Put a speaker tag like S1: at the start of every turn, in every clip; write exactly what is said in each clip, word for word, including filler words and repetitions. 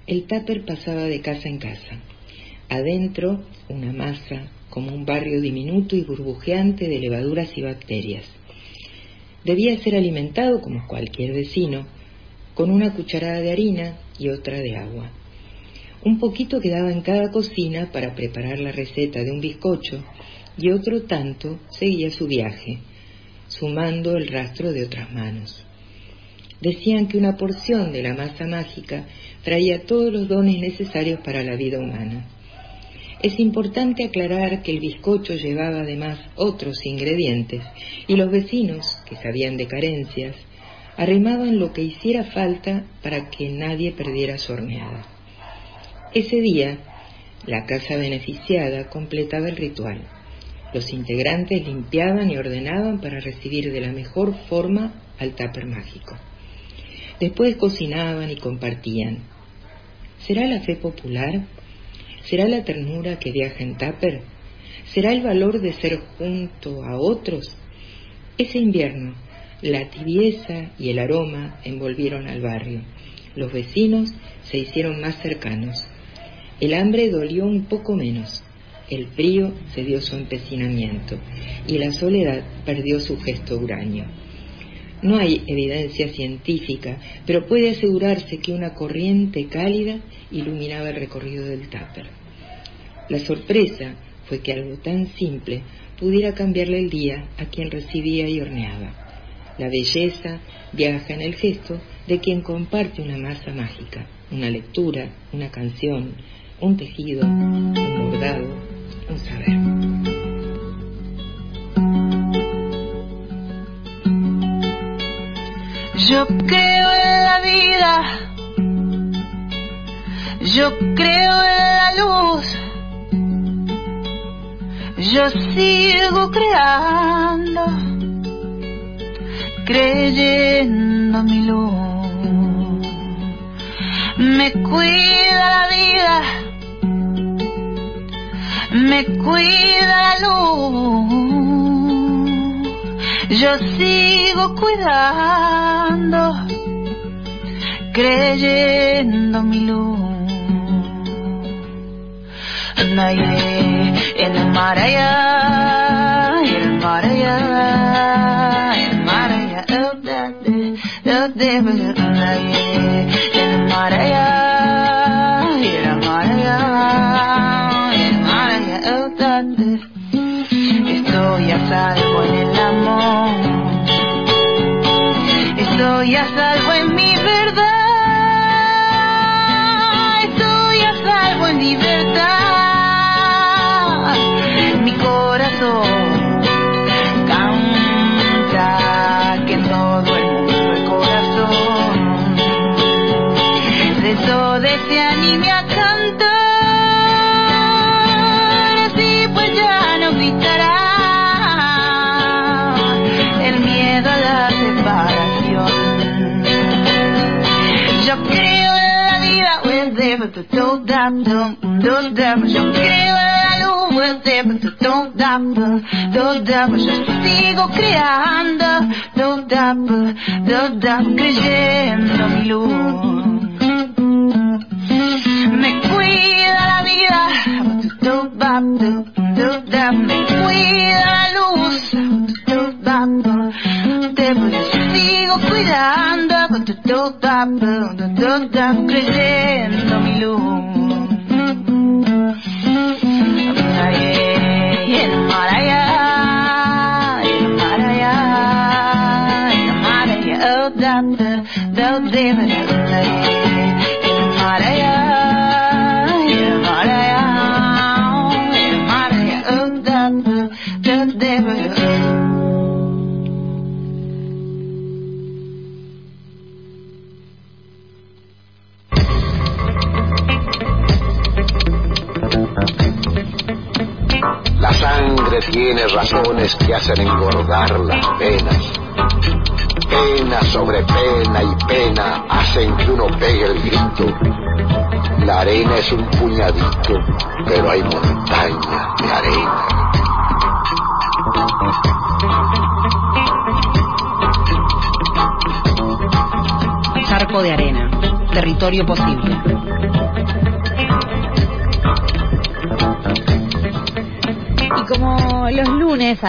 S1: el tupper pasaba de casa en casa. Adentro, una masa, como un barrio diminuto y burbujeante de levaduras y bacterias. Debía ser alimentado como cualquier vecino, con una cucharada de harina y otra de agua. Un poquito quedaba en cada cocina para preparar la receta de un bizcocho y otro tanto seguía su viaje, sumando el rastro de otras manos. Decían que una porción de la masa mágica traía todos los dones necesarios para la vida humana. Es importante aclarar que el bizcocho llevaba además otros ingredientes y los vecinos, que sabían de carencias, arrimaban lo que hiciera falta para que nadie perdiera su horneada. Ese día, la casa beneficiada completaba el ritual. Los integrantes limpiaban y ordenaban para recibir de la mejor forma al tupper mágico. Después cocinaban y compartían. ¿Será la fe popular? ¿Será la ternura que viaja en tupper? ¿Será el valor de ser junto a otros? Ese invierno, la tibieza y el aroma envolvieron al barrio. Los vecinos se hicieron más cercanos. El hambre dolió un poco menos. El frío cedió su empecinamiento y la soledad perdió su gesto huraño. No hay evidencia científica, pero puede asegurarse que una corriente cálida iluminaba el recorrido del tupper. La sorpresa fue que algo tan simple pudiera cambiarle el día a quien recibía y horneaba. La belleza viaja en el gesto de quien comparte una masa mágica, una lectura, una canción, un tejido, un bordado, un saber.
S2: Yo creo en la vida, yo creo en la luz, yo sigo creando, creyendo mi luz. Me cuida la vida, me cuida la luz. Yo sigo cuidando, creyendo mi luz. Naye, el mar allá, el mar allá, el mar allá, el de, el de, naye, el mar allá, el mar allá, el mar allá, el de. Estoy a salvo en el amor, estoy a salvo en mi verdad, estoy a salvo en libertad. Mi corazón canta que en todo el mundo el corazón de todo se anime a cantar. Así pues ya no gritará el miedo a la separación. Yo creo en la vida, well, there, but don't damn, don't, don't damn. Yo creo en la luz, well, there, but don't damn, don't damn. Yo sigo creando, don't damn, don't damn, creyendo mi luz. Me cuida la vida, don't damn, don't damn. Me cuida la luz, don't damn, don't damn. Yo sigo cuidando, don't damn, don't damn, creyendo mi luz. El mar allá, el mar allá, el mar allá, oh, damn, don't damn, el mar allá, el mar allá, el mar allá, oh, damn, don't damn.
S3: La sangre tiene razones que hacen engordar las penas. Pena sobre pena y pena hacen que uno pegue el grito. La arena es un puñadito, pero hay montañas de arena.
S4: Charco de arena. Territorio Posible.
S5: Y como los lunes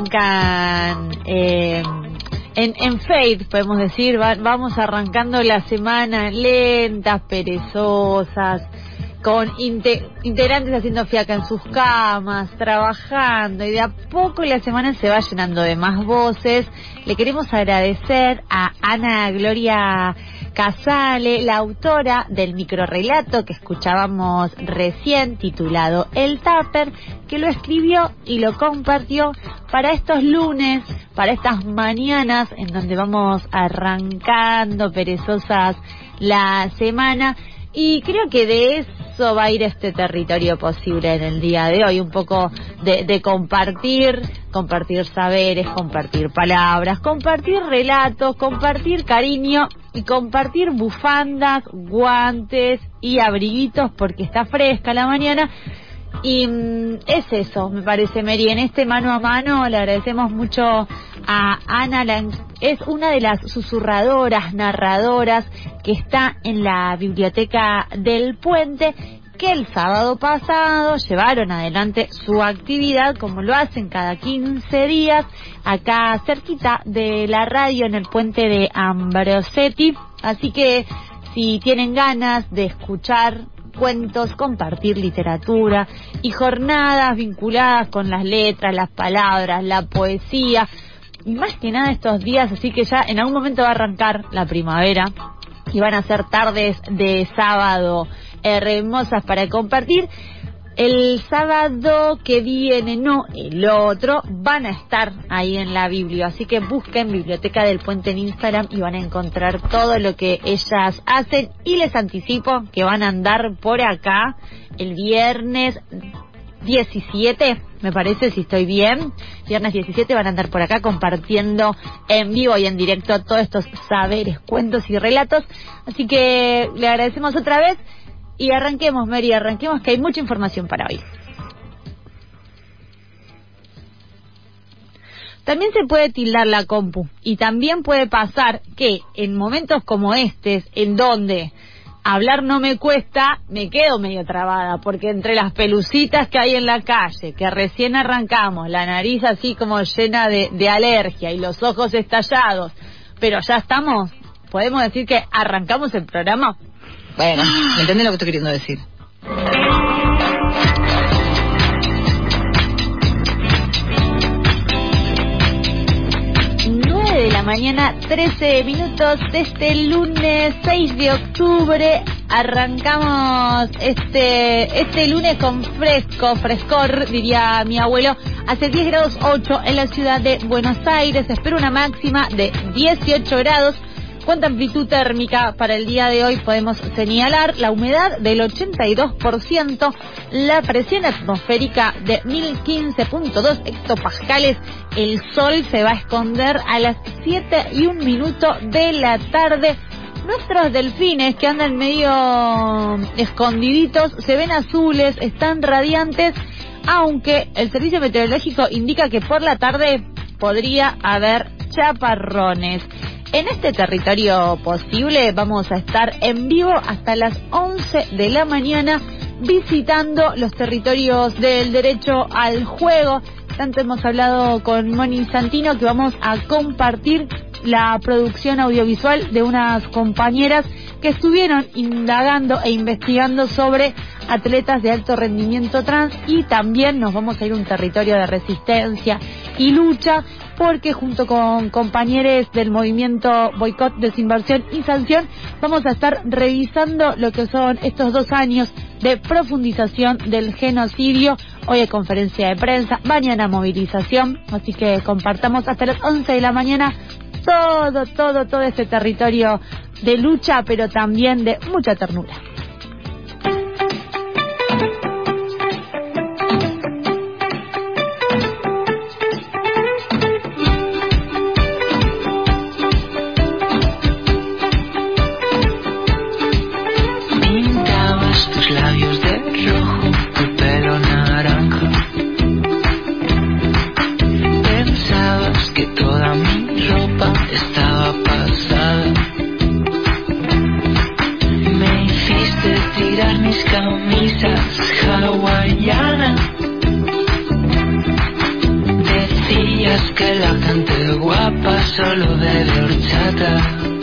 S5: arrancan eh, en, en Fade, podemos decir, va, vamos arrancando la semana lentas, perezosas, con inte, integrantes haciendo fiaca en sus camas, trabajando, y de a poco la semana se va llenando de más voces. Le queremos agradecer a Ana Gloria Casale, la autora del microrrelato que escuchábamos recién, titulado El Tupper, que lo escribió y lo compartió para estos lunes, para estas mañanas en donde vamos arrancando perezosas la semana. Y creo que de eso va a ir este Territorio Posible en el día de hoy, un poco de, de compartir, compartir saberes, compartir palabras, compartir relatos, compartir cariño y compartir bufandas, guantes y abriguitos porque está fresca la mañana. Y mmm, es eso, me parece, Mary. En este mano a mano le agradecemos mucho a Ana, la, es una de las susurradoras, narradoras que está en la biblioteca del Puente, que el sábado pasado llevaron adelante su actividad, como lo hacen cada quince días, acá cerquita de la radio en el Puente de Ambrosetti. Así que si tienen ganas de escuchar cuentos, compartir literatura y jornadas vinculadas con las letras, las palabras, la poesía, y más que nada estos días, así que ya en algún momento va a arrancar la primavera y van a ser tardes de sábado hermosas para compartir. El sábado que viene, no, el otro, van a estar ahí en la Biblia, así que busquen Biblioteca del Puente en Instagram y van a encontrar todo lo que ellas hacen. Y les anticipo que van a andar por acá el viernes diecisiete, me parece, si estoy bien, viernes diecisiete van a andar por acá compartiendo en vivo y en directo todos estos saberes, cuentos y relatos. Así que le agradecemos otra vez. Y arranquemos, Mary, arranquemos, que hay mucha información para hoy. También se puede tildar la compu, y también puede pasar que en momentos como estos, en donde hablar no me cuesta, me quedo medio trabada, porque entre las pelucitas que hay en la calle, que recién arrancamos, la nariz así como llena de, de alergia y los ojos estallados, pero ya estamos, podemos decir que arrancamos el programa.
S4: Bueno, ¿me entendés lo que estoy queriendo decir?
S5: nueve de la mañana, trece minutos de este lunes seis de octubre. Arrancamos este este lunes con fresco, frescor, diría mi abuelo. Hace diez grados ocho en la ciudad de Buenos Aires. Se espera una máxima de dieciocho grados. ¿Cuánta amplitud térmica para el día de hoy podemos señalar? La humedad del ochenta y dos por ciento, la presión atmosférica de mil quince punto dos hectopascales. El sol se va a esconder a las siete y un minuto de la tarde. Nuestros delfines, que andan medio escondiditos, se ven azules, están radiantes, aunque el servicio meteorológico indica que por la tarde podría haber chaparrones. En este Territorio Posible vamos a estar en vivo hasta las once de la mañana visitando los territorios del derecho al juego. Tanto hemos hablado con Moni Santino que vamos a compartir la producción audiovisual de unas compañeras que estuvieron indagando e investigando sobre atletas de alto rendimiento trans, y también nos vamos a ir a un territorio de resistencia y lucha, porque junto con compañeros del movimiento Boicot, Desinversión y Sanción vamos a estar revisando lo que son estos dos años de profundización del genocidio. Hoy hay conferencia de prensa, mañana movilización, así que compartamos hasta las once de la mañana todo, todo, todo este territorio de lucha, pero también de mucha ternura.
S2: Estaba pasada. tirar mis camisas hawaianas. Decías que la gente guapa solo bebe horchata.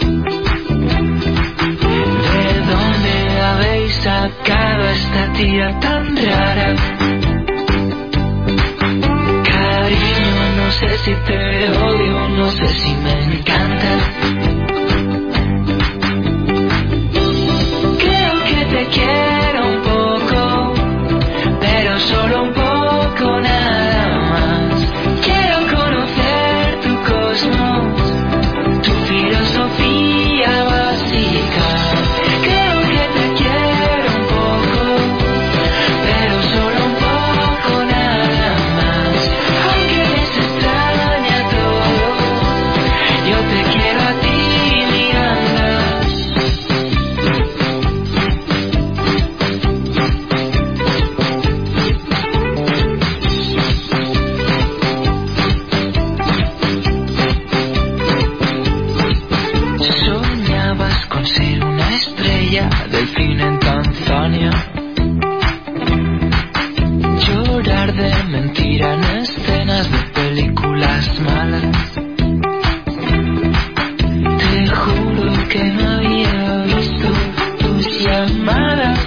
S2: ¿De dónde habéis sacado a esta tía tan rara? Cariño, no sé si te odio, no sé si me encantas. Creo que te quiero un poco, pero solo un poco, nada más. Quiero conocer tu cosmos, tu filosofía básica. Creo que te quiero un poco, pero solo un poco, nada más. Aunque me extraña todo, yo te quiero a ti, Miranda. Soñabas con ser una estrella del cine en Tanzania. Llorar de mentira en escenas de películas malas. Te juro que no había visto tus llamadas.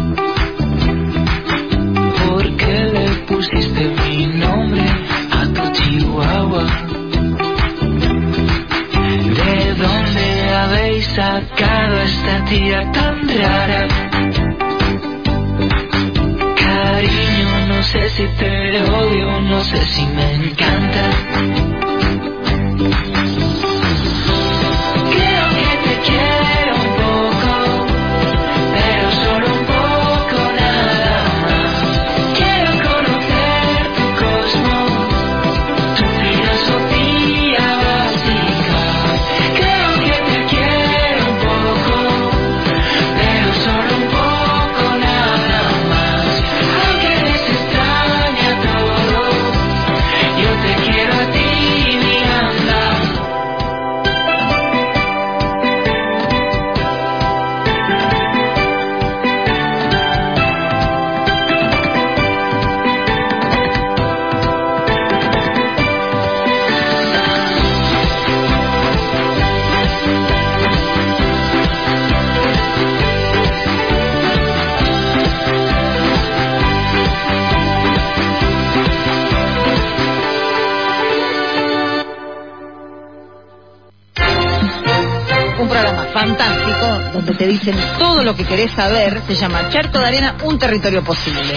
S2: ¿Por qué le pusiste mi nombre a tu chihuahua? ¿De dónde habéis sacado a esta tía tan rara? Cariño, no sé si te odio, no sé si me encanta. Creo que te quiero un poco, pero solo un poco, nada más. Quiero conocer tu cosmos, tu filosofía básica. Creo que te quiero un poco, pero solo un poco, nada más. Aunque me extraña todo, yo te quiero a ti, Miranda.
S4: Un programa fantástico donde te dicen todo lo que querés saber. Se llama Charco de Arena, un territorio posible.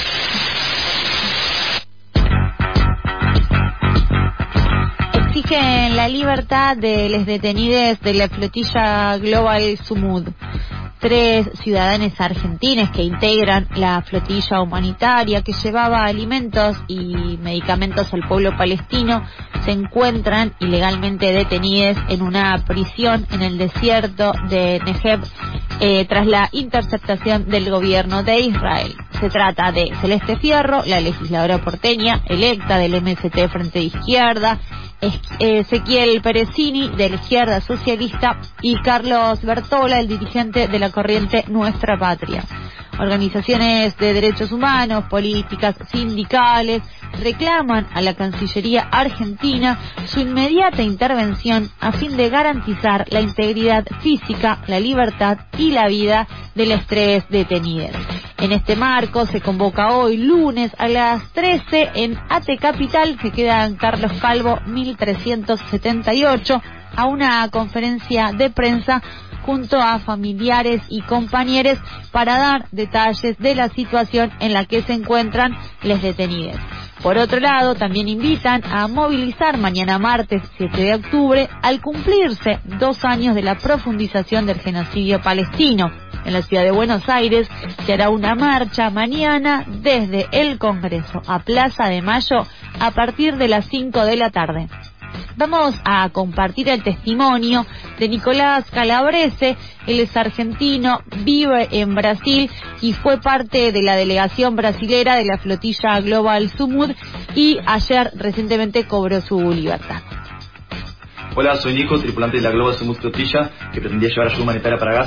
S5: Exigen la libertad de los detenidos de la flotilla Global Sumud. Tres ciudadanos argentinos que integran la flotilla humanitaria que llevaba alimentos y medicamentos al pueblo palestino se encuentran ilegalmente detenidos en una prisión en el desierto de Negev eh, tras la interceptación del gobierno de Israel. Se trata de Celeste Fierro, la legisladora porteña electa del M S T Frente de Izquierda, Ezequiel Perecini de la Izquierda Socialista y Carlos Bertola, el dirigente de la corriente Nuestra Patria. Organizaciones de derechos humanos, políticas, sindicales reclaman a la Cancillería argentina su inmediata intervención a fin de garantizar la integridad física, la libertad y la vida de los tres detenidos. En este marco se convoca hoy lunes a las trece en Ate Capital, que queda en Carlos Calvo mil trescientos setenta y ocho, a una conferencia de prensa junto a familiares y compañeros para dar detalles de la situación en la que se encuentran los detenidos. Por otro lado, también invitan a movilizar mañana martes siete de octubre al cumplirse dos años de la profundización del genocidio palestino. En la ciudad de Buenos Aires se hará una marcha mañana desde el Congreso a Plaza de Mayo a partir de las cinco de la tarde. Vamos a compartir el testimonio de Nicolás Calabrese. Él es argentino, vive en Brasil y fue parte de la delegación brasilera de la flotilla Global Sumud y ayer recientemente cobró su libertad.
S6: Hola, soy Nico, tripulante de la Global Sumud flotilla que pretendía llevar ayuda humanitaria para Gaza.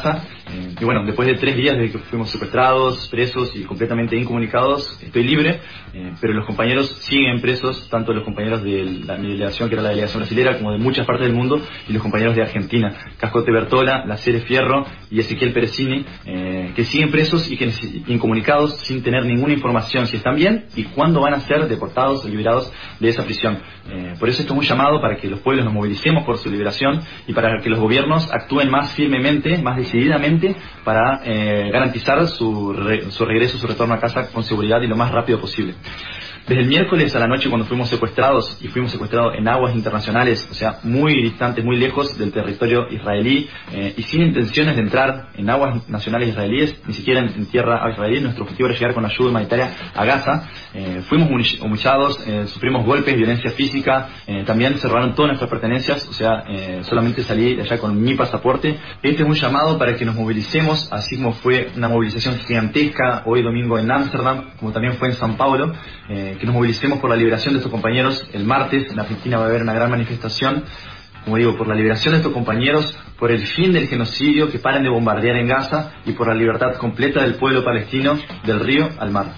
S6: Eh, y bueno, después de tres días de que fuimos secuestrados, presos y completamente incomunicados, estoy libre, eh, pero los compañeros siguen presos, tanto los compañeros de la delegación, que era la delegación brasilera, como de muchas partes del mundo, y los compañeros de Argentina, Cascote Bertola, La Cere Fierro y Ezequiel Perecini, eh, que siguen presos y que incomunicados sin tener ninguna información si están bien y cuándo van a ser deportados o liberados de esa prisión. Eh, por eso esto es un llamado para que los pueblos nos movilicemos por su liberación y para que los gobiernos actúen más firmemente, más decididamente, para eh, garantizar su, re, su regreso, su retorno a casa con seguridad y lo más rápido posible. Desde el miércoles a la noche, cuando fuimos secuestrados, y fuimos secuestrados en aguas internacionales, o sea, muy distantes, muy lejos del territorio israelí, eh, y sin intenciones de entrar en aguas nacionales israelíes, ni siquiera en, en tierra israelí, nuestro objetivo era llegar con ayuda humanitaria a Gaza. Eh, fuimos humillados, eh, sufrimos golpes, violencia física, eh, también cerraron todas nuestras pertenencias, o sea, eh, solamente salí de allá con mi pasaporte. Este es un llamado para que nos movilicemos, así como fue una movilización gigantesca hoy domingo en Ámsterdam, como también fue en San Paulo, eh, que nos movilicemos por la liberación de estos compañeros. El martes en Argentina va a haber una gran manifestación, como digo, por la liberación de estos compañeros, por el fin del genocidio, que paren de bombardear en Gaza, y por la libertad completa del pueblo palestino del río al mar.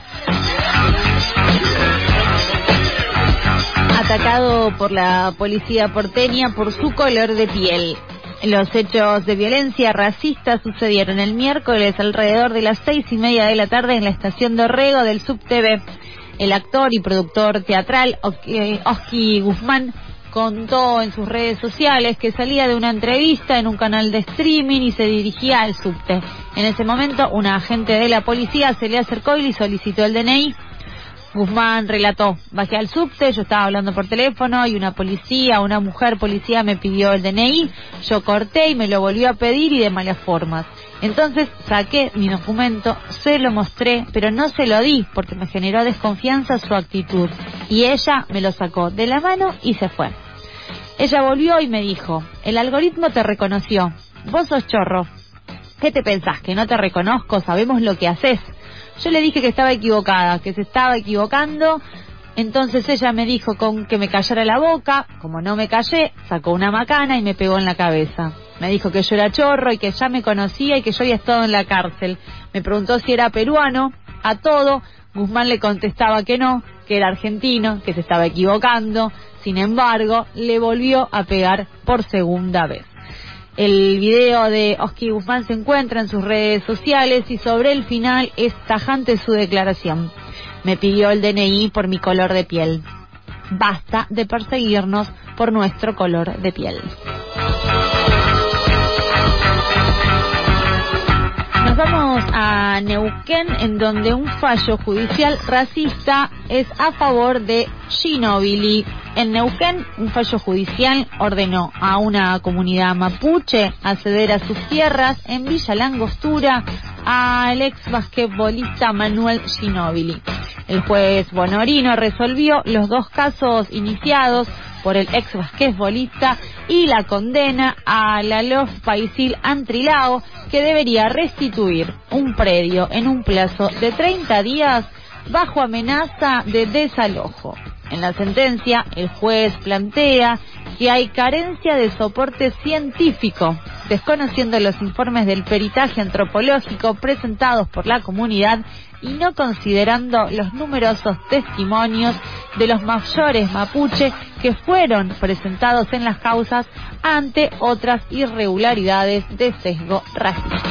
S5: Atacado por la policía porteña por su color de piel. Los hechos de violencia racista sucedieron el miércoles alrededor de las seis y media de la tarde en la estación de Orrego del SubTV. El actor y productor teatral Oski Guzmán contó en sus redes sociales que salía de una entrevista en un canal de streaming y se dirigía al subte. En ese momento, un agente de la policía se le acercó y le solicitó el D N I. Guzmán relató: bajé al subte, yo estaba hablando por teléfono y una policía, una mujer policía me pidió el D N I, yo corté y me lo volvió a pedir y de malas formas. Entonces saqué mi documento, se lo mostré, pero no se lo di porque me generó desconfianza su actitud. Y ella me lo sacó de la mano y se fue. Ella volvió y me dijo: el algoritmo te reconoció, vos sos chorro. ¿Qué te pensás? ¿Que no te reconozco? Sabemos lo que haces. Yo le dije que estaba equivocada, que se estaba equivocando. Entonces ella me dijo con que me callara la boca. Como no me callé, sacó una macana y me pegó en la cabeza. Me dijo que yo era chorro y que ya me conocía y que yo había estado en la cárcel. Me preguntó si era peruano. A todo, Guzmán le contestaba que no, que era argentino, que se estaba equivocando. Sin embargo, le volvió a pegar por segunda vez. El video de Oski Guzmán se encuentra en sus redes sociales y sobre el final es tajante su declaración. Me pidió el D N I por mi color de piel. Basta de perseguirnos por nuestro color de piel. Nos vamos a Neuquén, en donde un fallo judicial racista es a favor de Ginóbili. En Neuquén, un fallo judicial ordenó a una comunidad mapuche acceder a sus tierras en Villa Langostura al ex basquetbolista Manuel Ginóbili. El juez Bonorino resolvió los dos casos iniciados por el ex basquetbolista y la condena a la Lof Paisil Antrilao, que debería restituir un predio en un plazo de treinta días bajo amenaza de desalojo. En la sentencia, el juez plantea que hay carencia de soporte científico, desconociendo los informes del peritaje antropológico presentados por la comunidad y no considerando los numerosos testimonios de los mayores mapuche que fueron presentados en las causas ante otras irregularidades de sesgo racista.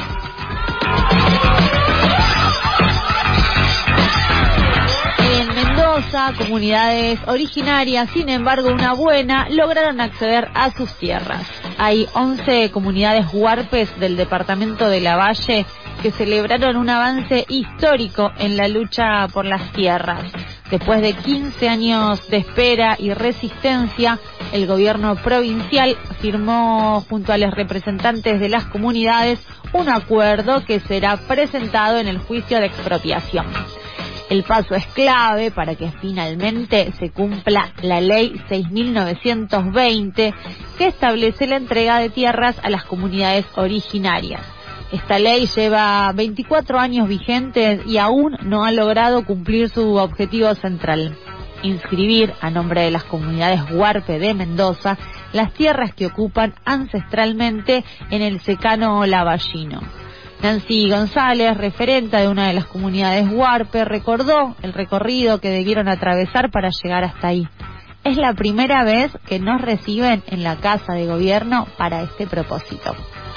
S5: En Mendoza, comunidades originarias, sin embargo una buena, lograron acceder a sus tierras. Hay once comunidades huarpes del departamento de Lavalle que celebraron un avance histórico en la lucha por las tierras. Después de quince años de espera y resistencia, el gobierno provincial firmó junto a los representantes de las comunidades un acuerdo que será presentado en el juicio de expropiación. El paso es clave para que finalmente se cumpla la ley seis mil novecientos veinte, que establece la entrega de tierras a las comunidades originarias. Esta ley lleva veinticuatro años vigente y aún no ha logrado cumplir su objetivo central: inscribir a nombre de las comunidades huarpe de Mendoza las tierras que ocupan ancestralmente en el secano lavallino. Nancy González, referenta de una de las comunidades Huarpe, recordó el recorrido que debieron atravesar para llegar hasta ahí. Es la primera vez que nos reciben en la Casa de Gobierno para este propósito.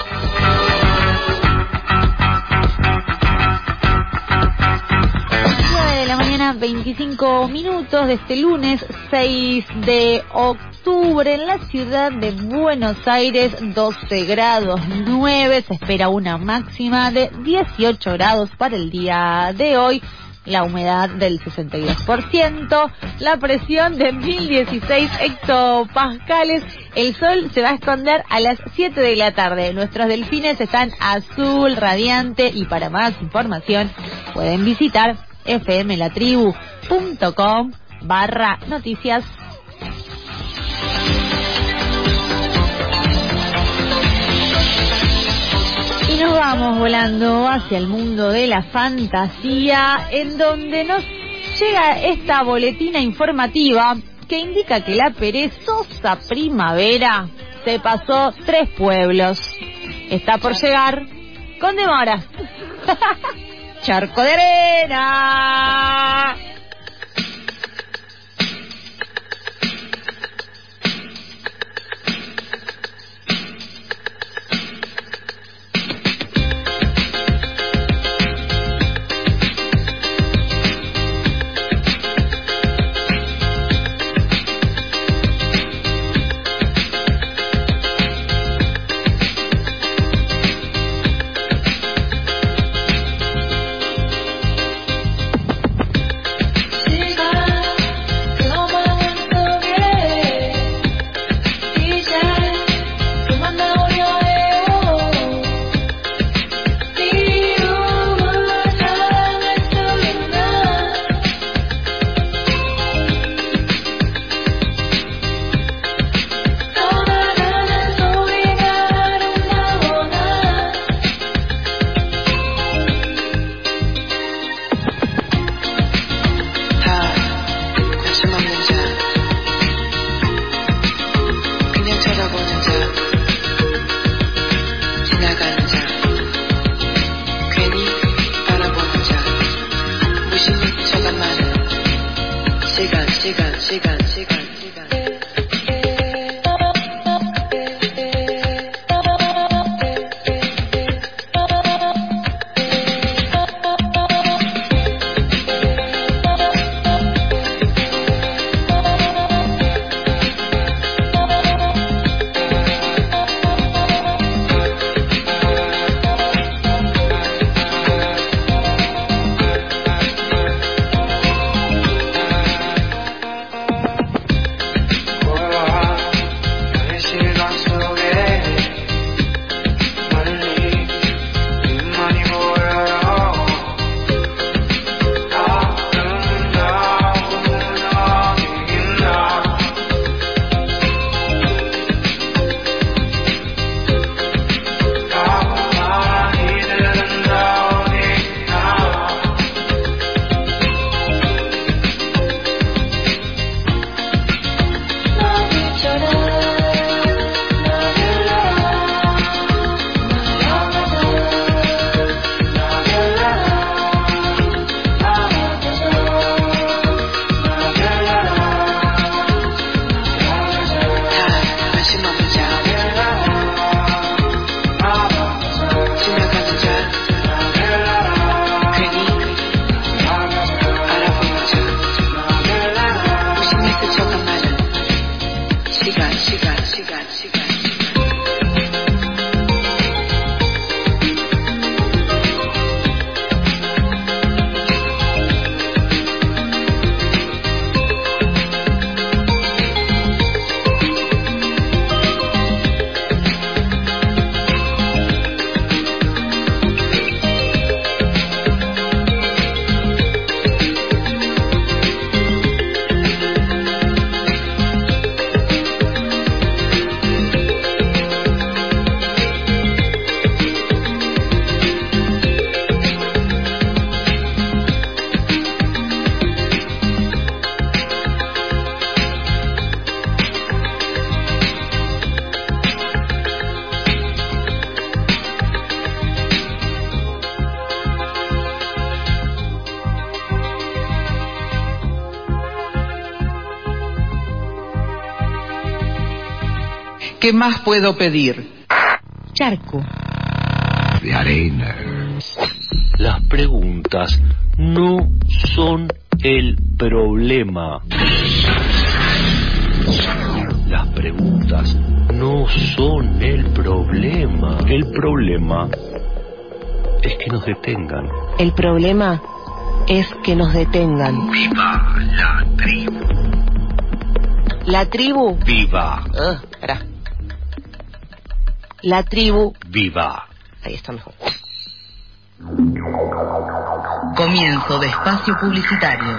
S5: nueve de la mañana, veinticinco minutos de este lunes seis de octubre en la ciudad de Buenos Aires, doce grados nueve, se espera una máxima de dieciocho grados para el día de hoy. La humedad del sesenta y dos por ciento, la presión de mil dieciséis hectopascales. El sol se va a esconder a las siete de la tarde. Nuestros delfines están azul radiante y para más información pueden visitar fmlatribu.com barra noticias. Y nos vamos volando hacia el mundo de la fantasía, en donde nos llega esta boletina informativa que indica que la perezosa primavera se pasó tres pueblos. Está por llegar con demora. Charco de Arena.
S7: ¿Qué más puedo pedir?
S5: Charco.
S3: De arena.
S8: Las preguntas no son el problema. Las preguntas no son el problema. El problema es que nos detengan.
S9: El problema es que nos detengan.
S3: Viva la tribu.
S9: La tribu.
S8: Viva.
S9: Uh, espera. La tribu.
S8: Viva.
S9: Ahí está mejor.
S2: Comienzo de espacio publicitario.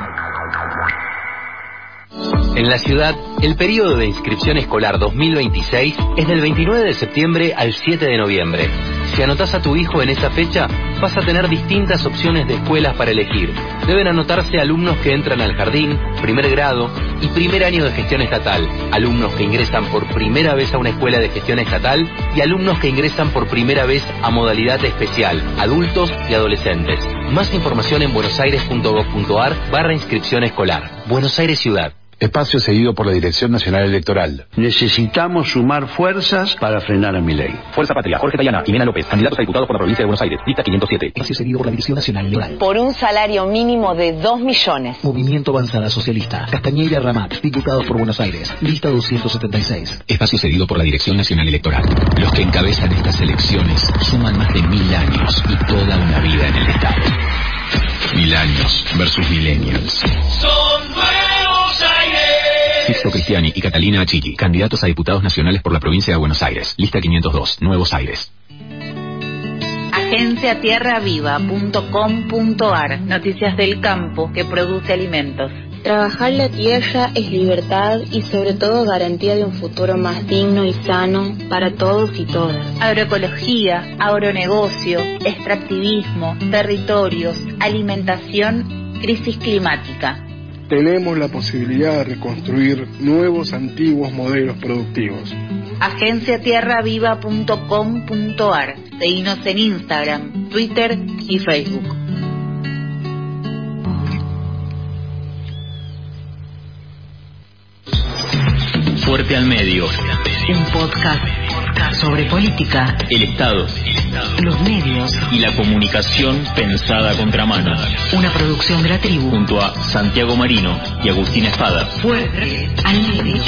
S10: En la ciudad, el periodo de inscripción escolar dos mil veintiséis es del veintinueve de septiembre al siete de noviembre. Si anotás a tu hijo en esa fecha, vas a tener distintas opciones de escuelas para elegir. Deben anotarse alumnos que entran al jardín, primer grado y primer año de gestión estatal, alumnos que ingresan por primera vez a una escuela de gestión estatal y alumnos que ingresan por primera vez a modalidad especial, adultos y adolescentes. Más información en buenosaires.gov.ar barra inscripción escolar. Buenos Aires Ciudad.
S11: Espacio cedido por la Dirección Nacional Electoral.
S12: Necesitamos sumar fuerzas para frenar a Milei.
S13: Fuerza Patria, Jorge Tayana, Jimena López, candidatos a diputados por la provincia de Buenos Aires, lista quinientos siete.
S14: Espacio cedido por la Dirección Nacional Electoral.
S9: Por un salario mínimo de dos millones.
S14: Movimiento Avanzada Socialista. Castañeira Ramat, diputados por Buenos Aires, lista doscientos setenta y seis.
S15: Espacio cedido por la Dirección Nacional Electoral. Los que encabezan estas elecciones suman más de mil años y toda una vida en el Estado. Mil años versus millennials.
S16: Son Buenos Aires.
S15: Sixto Cristiani y Catalina Achilli, candidatos a diputados nacionales por la provincia de Buenos Aires. Lista quinientos dos, Nuevos Aires.
S17: agencia tierra viva punto com punto ar. Noticias del campo que produce alimentos.
S18: Trabajar la tierra es libertad y sobre todo garantía de un futuro más digno y sano para todos y todas.
S17: Agroecología, agronegocio, extractivismo, territorios, alimentación, crisis climática.
S19: Tenemos la posibilidad de reconstruir nuevos antiguos modelos productivos.
S17: agencia tierra viva punto com punto ar. Seguinos en Instagram, Twitter y Facebook.
S20: Fuerte al medio.
S2: Un podcast sobre política,
S20: El Estado,
S2: los medios
S20: y la comunicación pensada a contramano.
S2: Una producción de la tribu.
S20: Junto a Santiago Marino y Agustín Espada.
S2: Fuerte al medio.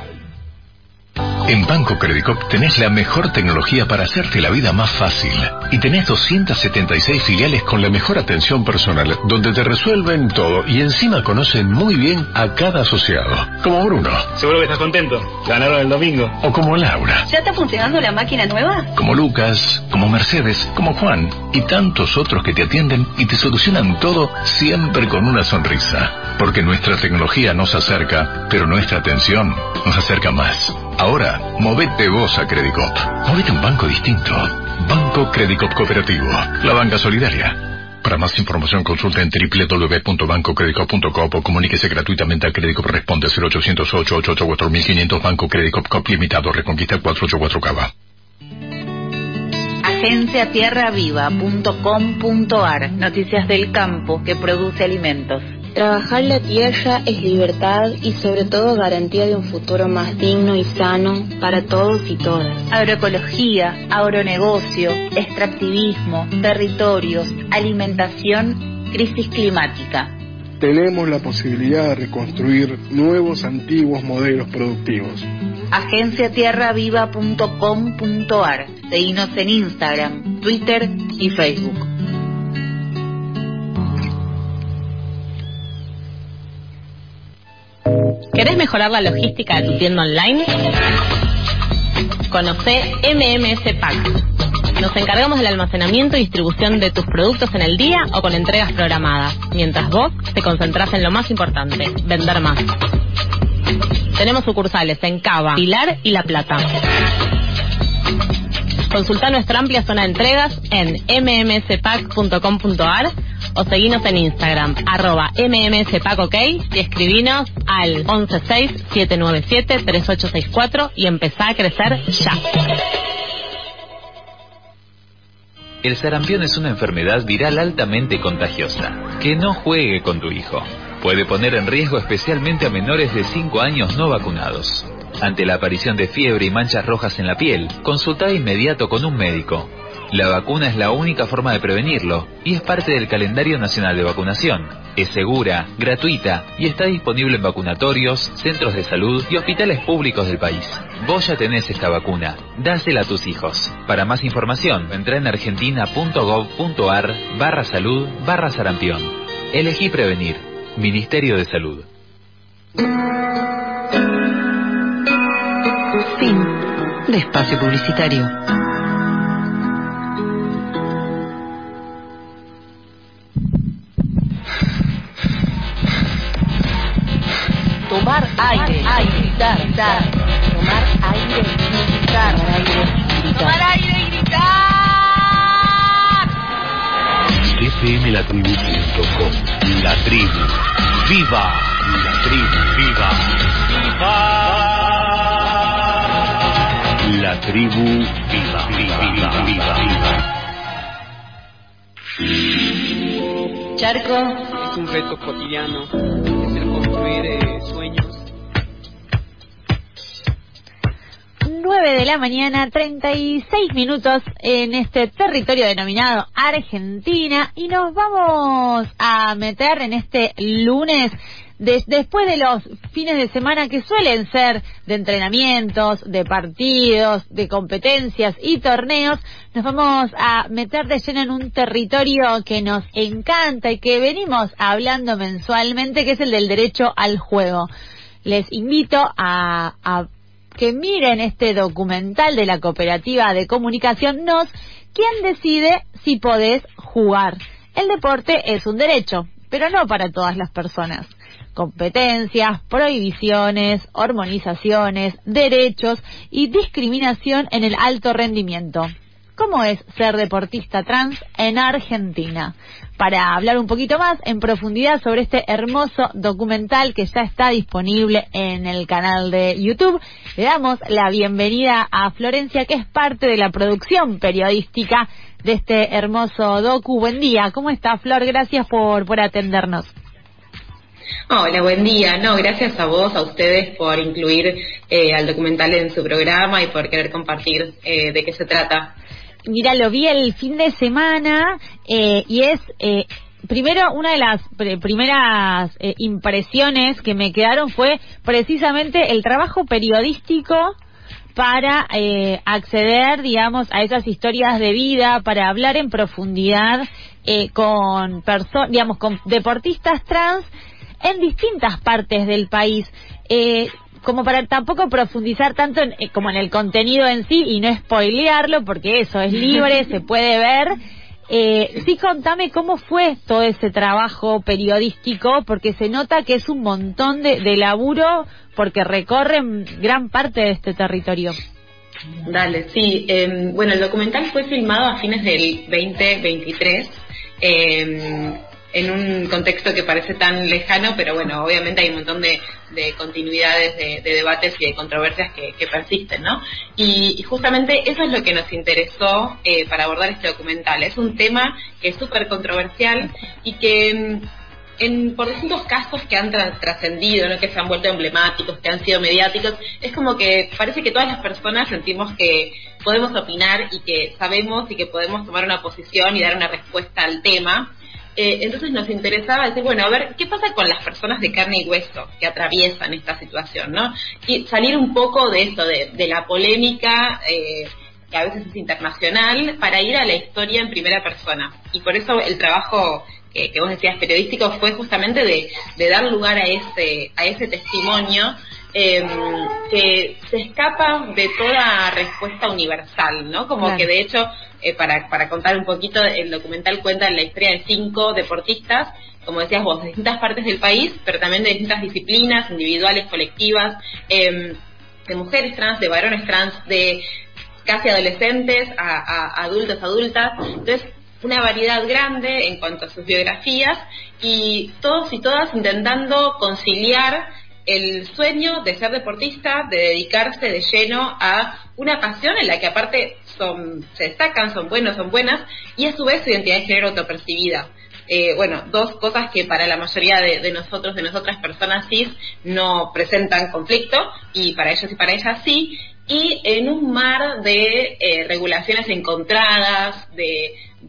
S21: En Banco Credicop tenés la mejor tecnología para hacerte la vida más fácil. Y tenés doscientas setenta y seis filiales con la mejor atención personal, donde te resuelven todo y encima conocen muy bien a cada asociado. Como Bruno.
S6: Seguro que estás contento. Ganaron el domingo.
S21: O como Laura.
S22: ¿Ya está funcionando la máquina nueva?
S21: Como Lucas, como Mercedes, como Juan y tantos otros que te atienden y te solucionan todo siempre con una sonrisa. Porque nuestra tecnología nos acerca, pero nuestra atención nos acerca más. Ahora, movete vos a Credicop. Movete a un banco distinto. Banco Credicop Cooperativo. La banca solidaria. Para más información consulta en doble u doble u doble u punto banco credicop punto com o comuníquese gratuitamente a Credicop. Responde cero ochocientos ocho ocho ocho cuatro mil quinientos. Banco Credicop Cop Limitado. Reconquista cuatrocientos ochenta y cuatro Cava.
S17: agencia tierra viva punto com punto ar. Noticias del campo que produce alimentos.
S18: Trabajar la tierra es libertad y sobre todo garantía de un futuro más digno y sano para todos y todas.
S17: Agroecología, agronegocio, extractivismo, territorios, alimentación, crisis climática.
S19: Tenemos la posibilidad de reconstruir nuevos antiguos modelos productivos.
S17: agencia tierra viva punto com punto ar. Seguinos en Instagram, Twitter y Facebook.
S23: ¿Querés mejorar la logística de tu tienda online? Conoce M M S Pack. Nos encargamos del almacenamiento y distribución de tus productos en el día o con entregas programadas, mientras vos te concentrás en lo más importante, vender más. Tenemos sucursales en Cava, Pilar y La Plata. Consulta nuestra amplia zona de entregas en eme eme ese pack punto com punto ar o seguinos en Instagram, arroba mmspack, y escribinos al once seis siete nueve siete tres ocho seis cuatro y empezá a crecer ya.
S24: El sarampión es una enfermedad viral altamente contagiosa. Que no juegue con tu hijo. Puede poner en riesgo especialmente a menores de cinco años no vacunados. Ante la aparición de fiebre y manchas rojas en la piel, consulta de inmediato con un médico. La vacuna es la única forma de prevenirlo y es parte del calendario nacional de vacunación. Es segura, gratuita y está disponible en vacunatorios, centros de salud y hospitales públicos del país. Vos ya tenés esta vacuna, dásela a tus hijos. Para más información, entra en argentina.gov.ar barra salud barra sarampión. Elegí prevenir. Ministerio de Salud.
S9: Fin de espacio publicitario.
S17: Tomar aire, aire, dar, dar. Tomar aire, gritar, aire, tomar aire y gritar.
S8: F M la tribu punto com. La tribu. ¡Viva! La tribu, viva. ¡Viva! La tribu, viva, viva, viva, viva, viva.
S1: Charco es un reto cotidiano, es el construir eh, sueños.
S4: nueve de la mañana, treinta y seis minutos en este territorio denominado Argentina, y nos vamos a meter en este lunes de, después de los fines de semana que suelen ser de entrenamientos, de partidos, de competencias y torneos. Nos vamos a meter de lleno en un territorio que nos encanta y que venimos hablando mensualmente, que es el del derecho al juego. Les invito a, a que miren este documental de la Cooperativa de Comunicación N O S, ¿Quién decide si podés jugar? El deporte es un derecho, pero no para todas las personas. Competencias, prohibiciones, hormonizaciones, derechos y discriminación en el alto rendimiento. ¿Cómo es ser deportista trans en Argentina? Para hablar un poquito más en profundidad sobre este hermoso documental que ya está disponible en el canal de YouTube, le damos la bienvenida a Florencia, que es parte de la producción periodística de este hermoso docu. Buen día, ¿cómo está, Flor? Gracias por, por atendernos.
S5: Hola, buen día. No, gracias a vos, a ustedes, por incluir eh, al documental en su programa y por querer compartir eh, de qué se trata.
S4: Mira, lo vi el fin de semana eh, y es, eh, primero, una de las pr- primeras eh, impresiones que me quedaron fue precisamente el trabajo periodístico para eh, acceder, digamos, a esas historias de vida, para hablar en profundidad eh, con perso- digamos, con deportistas trans en distintas partes del país. Eh, como para tampoco profundizar tanto en, eh, como en el contenido en sí y no spoilearlo, porque eso es libre, se puede ver. Eh, sí, contame cómo fue todo ese trabajo periodístico, porque se nota que es un montón de, de laburo, porque recorren gran parte de este territorio.
S5: Dale, sí. Eh, bueno, el documental fue filmado a fines del veinte veintitrés. Eh, en un contexto que parece tan lejano, pero bueno, obviamente hay un montón de, de continuidades, de, de debates y de controversias que, que persisten, ¿no? Y, y justamente eso es lo que nos interesó eh, para abordar este documental. Es un tema que es súper controversial y que en, por distintos casos que han tra- trascendido, ¿no? Que se han vuelto emblemáticos, que han sido mediáticos, es como que parece que todas las personas sentimos que podemos opinar y que sabemos y que podemos tomar una posición y dar una respuesta al tema. Eh, entonces nos interesaba decir, bueno, a ver, ¿qué pasa con las personas de carne y hueso que atraviesan esta situación, ¿no? Y salir un poco de esto, de, de la polémica, eh, que a veces es internacional, para ir a la historia en primera persona. Y por eso el trabajo que, que vos decías periodístico fue justamente de, de dar lugar a ese, a ese testimonio eh, que se escapa de toda respuesta universal, ¿no? Como claro. Que de hecho, eh, para, para contar un poquito, el documental cuenta la historia de cinco deportistas, como decías vos, de distintas partes del país, pero también de distintas disciplinas, individuales, colectivas, eh, de mujeres trans, de varones trans, de casi adolescentes a, a adultos, adultas. Entonces, una variedad grande en cuanto a sus biografías, y todos y todas intentando conciliar el sueño de ser deportista, de dedicarse de lleno a una pasión en la que aparte son, se destacan, son buenos, son buenas, y a su vez su identidad de género autopercibida. eh, bueno, dos cosas que para la mayoría de, de nosotros, de nosotras personas cis, no presentan conflicto, y para ellos y para ellas sí, y en un mar de eh, regulaciones encontradas, de,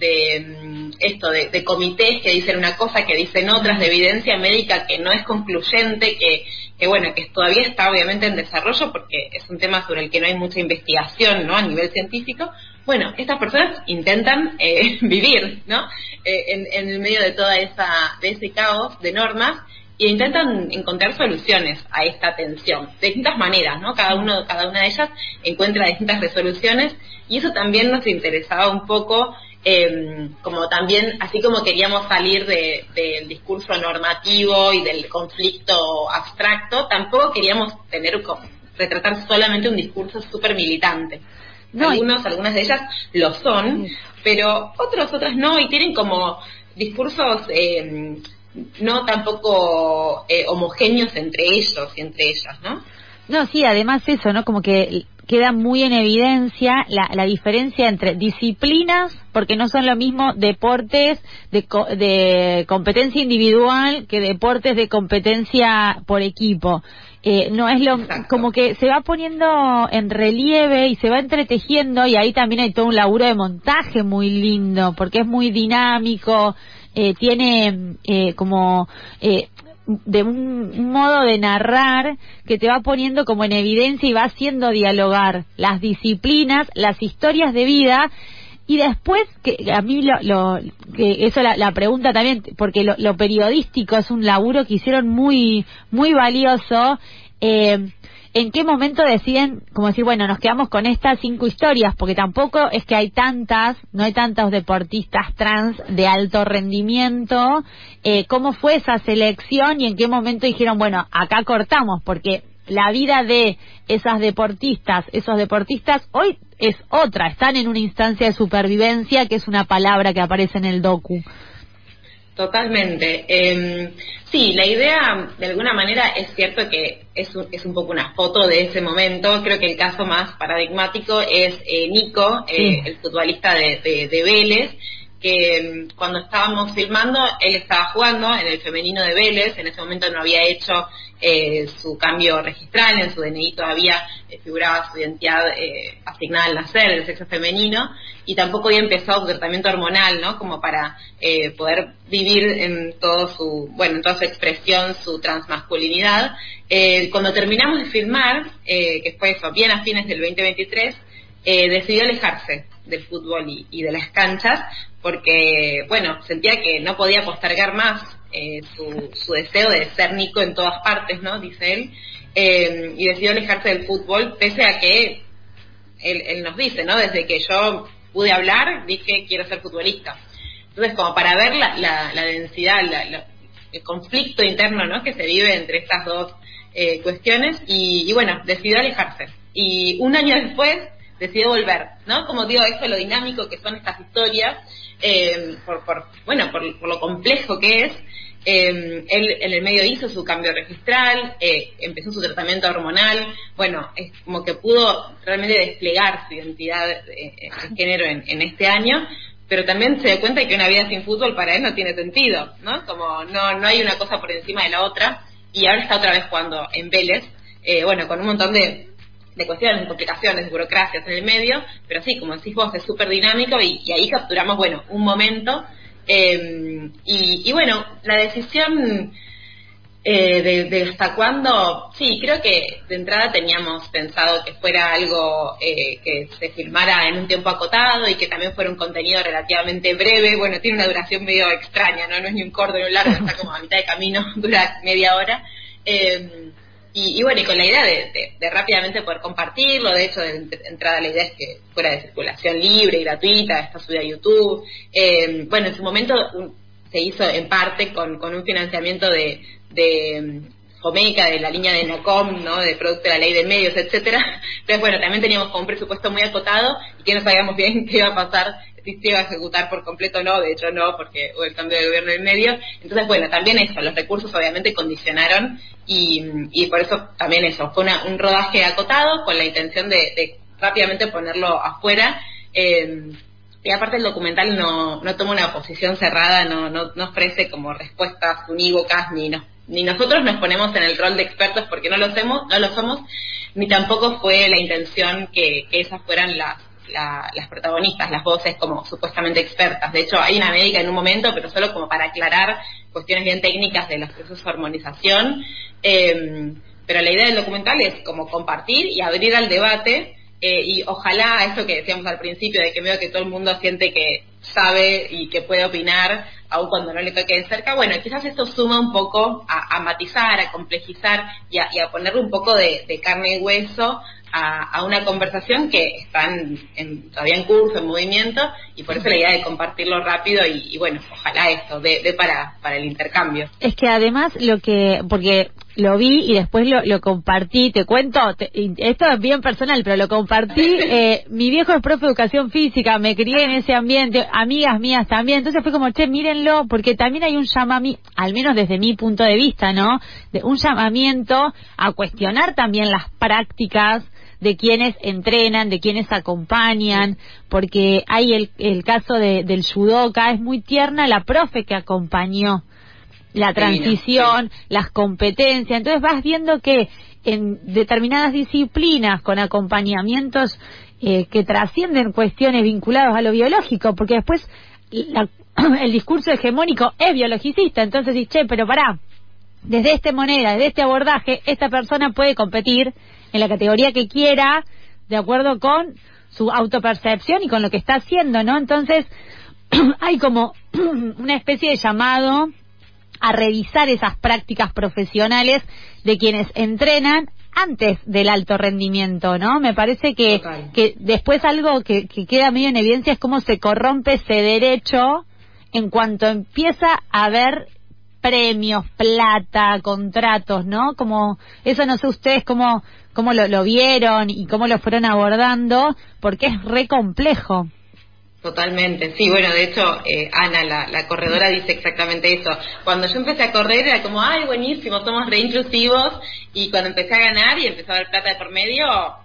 S5: de esto, de, de comités que dicen una cosa, que dicen otras, de evidencia médica que no es concluyente, que, que bueno, que todavía está obviamente en desarrollo, porque es un tema sobre el que no hay mucha investigación, ¿no?, a nivel científico. Bueno, estas personas intentan eh, vivir, ¿no?, eh, en, en el medio de toda esa, de ese caos de normas, y intentan encontrar soluciones a esta tensión, de distintas maneras, ¿no? Cada uno, cada una de ellas encuentra distintas resoluciones, y eso también nos interesaba un poco, eh, como también, así como queríamos salir de, del discurso normativo y del conflicto abstracto, tampoco queríamos tener, retratar solamente un discurso súper militante. No, Algunos, y... algunas de ellas lo son, pero otros, otras no, y tienen como discursos eh, no tampoco eh, homogéneos entre ellos y entre ellas, ¿no?
S4: No, sí, además eso, ¿no? Como que queda muy en evidencia la, la diferencia entre disciplinas, porque no son lo mismo deportes de, co de competencia individual que deportes de competencia por equipo. Eh, no es lo Exacto. Como que se va poniendo en relieve y se va entretejiendo, y ahí también hay todo un laburo de montaje muy lindo, porque es muy dinámico. Eh, tiene eh, como eh, de un, un modo de narrar que te va poniendo como en evidencia y va haciendo dialogar las disciplinas, las historias de vida, y después, que a mí lo, lo que eso la, la pregunta también, porque lo, lo periodístico es un laburo que hicieron muy muy valioso. eh, ¿En qué momento deciden, como decir, bueno, nos quedamos con estas cinco historias? Porque tampoco es que hay tantas, no hay tantos deportistas trans de alto rendimiento. Eh, ¿Cómo fue esa selección y en qué momento dijeron, bueno, acá cortamos? Porque la vida de esas deportistas, esos deportistas, hoy es otra, están en una instancia de supervivencia, que es una palabra que aparece en el docu.
S5: Totalmente. Eh, sí, la idea, de alguna manera, es cierto que es un, es un poco una foto de ese momento. Creo que el caso más paradigmático es eh, Nico, eh, sí. el futbolista de, de, de Vélez, que cuando estábamos filmando, él estaba jugando en el femenino de Vélez. En ese momento no había hecho eh, su cambio registral, en su D N I todavía eh, figuraba su identidad eh, asignada al nacer, el sexo femenino, y tampoco había empezado su tratamiento hormonal, ¿no?, como para eh, poder vivir en todo su, bueno, en toda su expresión, su transmasculinidad. Eh, cuando terminamos de filmar, eh, que fue eso, bien a fines del veinte veintitrés, eh, decidió alejarse del fútbol y, y de las canchas, porque, bueno, sentía que no podía postergar más eh, su, su deseo de ser Nico en todas partes, ¿no?, dice él, eh, y decidió alejarse del fútbol, pese a que él, él nos dice, ¿no?, desde que yo pude hablar, dije quiero ser futbolista. Entonces, como para ver la, la, la densidad, la, la, el conflicto interno, ¿no?, que se vive entre estas dos eh, cuestiones, y, y bueno, decidió alejarse. Y un año después decidió volver, ¿no? Como digo, esto, lo dinámico que son estas historias, eh, por, por bueno, por, por lo complejo que es. Eh, él en el medio hizo su cambio registral, eh, empezó su tratamiento hormonal, bueno, es como que pudo realmente desplegar su identidad de, de género en, en este año, pero también se dio cuenta de que una vida sin fútbol para él no tiene sentido, ¿no? Como no, no hay una cosa por encima de la otra, y ahora está otra vez jugando en Vélez, eh, bueno, con un montón de, de cuestiones, de complicaciones, de burocracias en el medio, pero sí, como decís vos, es súper dinámico, y, y ahí capturamos, bueno, un momento. Eh, y, y bueno, la decisión eh, de, de hasta cuándo, sí, creo que de entrada teníamos pensado que fuera algo eh, que se filmara en un tiempo acotado y que también fuera un contenido relativamente breve. Bueno, tiene una duración medio extraña, no, no es ni un corto ni un largo, está como a mitad de camino, dura media hora. Eh, Y, y bueno, y con la idea de, de, de rápidamente poder compartirlo. De hecho, de, de entrada la idea es que fuera de circulación libre y gratuita, está subida a YouTube. Eh, bueno, en su momento un, se hizo en parte con, con un financiamiento de, de Fomeca, de la línea de NACOM, ¿no?, de Producto de la Ley de Medios, etcétera. Entonces, bueno, también teníamos como un presupuesto muy acotado y que no sabíamos bien qué iba a pasar, si se iba a ejecutar por completo o no. De hecho no, porque hubo el cambio de gobierno en medio. Entonces, bueno, también eso, los recursos obviamente condicionaron, y, y por eso también eso, fue una, un rodaje acotado con la intención de, de rápidamente ponerlo afuera. Eh, Y aparte el documental no, no toma una posición cerrada, no, no, no ofrece como respuestas unívocas, ni nos, ni nosotros nos ponemos en el rol de expertos porque no lo hacemos, no lo somos, ni tampoco fue la intención que, que esas fueran las, la, las protagonistas, las voces como supuestamente expertas. De hecho, hay una médica en un momento, pero solo como para aclarar cuestiones bien técnicas de los procesos de hormonización. Eh, pero la idea del documental es como compartir y abrir al debate. Eh, y ojalá, eso que decíamos al principio, de que veo que todo el mundo siente que sabe y que puede opinar, aun cuando no le toque de cerca, bueno, quizás esto suma un poco a, a matizar, a complejizar y a, y a ponerle un poco de, de carne y hueso a, a una conversación que está en, en, todavía en curso, en movimiento, y por eso la idea de compartirlo rápido y, y bueno, ojalá esto dé, dé para, para el intercambio.
S4: Es que además lo que, porque lo vi y después lo, lo compartí, te cuento, te, esto es bien personal, pero lo compartí, eh, mi viejo es profe de educación física, me crié en ese ambiente, amigas mías también, entonces fue como, che, mírenlo, porque también hay un llamamiento, al menos desde mi punto de vista, ¿no?, de un llamamiento a cuestionar también las prácticas de quienes entrenan, de quienes acompañan, porque hay el, el caso de, del judoka, es muy tierna la profe que acompañó la transición, sí, las competencias, entonces vas viendo que en determinadas disciplinas con acompañamientos eh, que trascienden cuestiones vinculadas a lo biológico, porque después la, el discurso hegemónico es biologicista, entonces dices, che, pero pará, desde esta manera, desde este abordaje, esta persona puede competir en la categoría que quiera, de acuerdo con su autopercepción y con lo que está haciendo, ¿no? Entonces, hay como una especie de llamado a revisar esas prácticas profesionales de quienes entrenan antes del alto rendimiento, ¿no? Me parece que, que después algo que, que queda medio en evidencia es cómo se corrompe ese derecho en cuanto empieza a haber premios, plata, contratos, ¿no? Como eso, no sé ustedes cómo cómo lo, lo vieron y cómo lo fueron abordando, porque es re complejo.
S5: Totalmente, sí, bueno, de hecho, eh, Ana, la, la corredora, dice exactamente eso. Cuando yo empecé a correr era como, ay, buenísimo, somos re inclusivos, y cuando empecé a ganar y empezó a haber plata de por medio,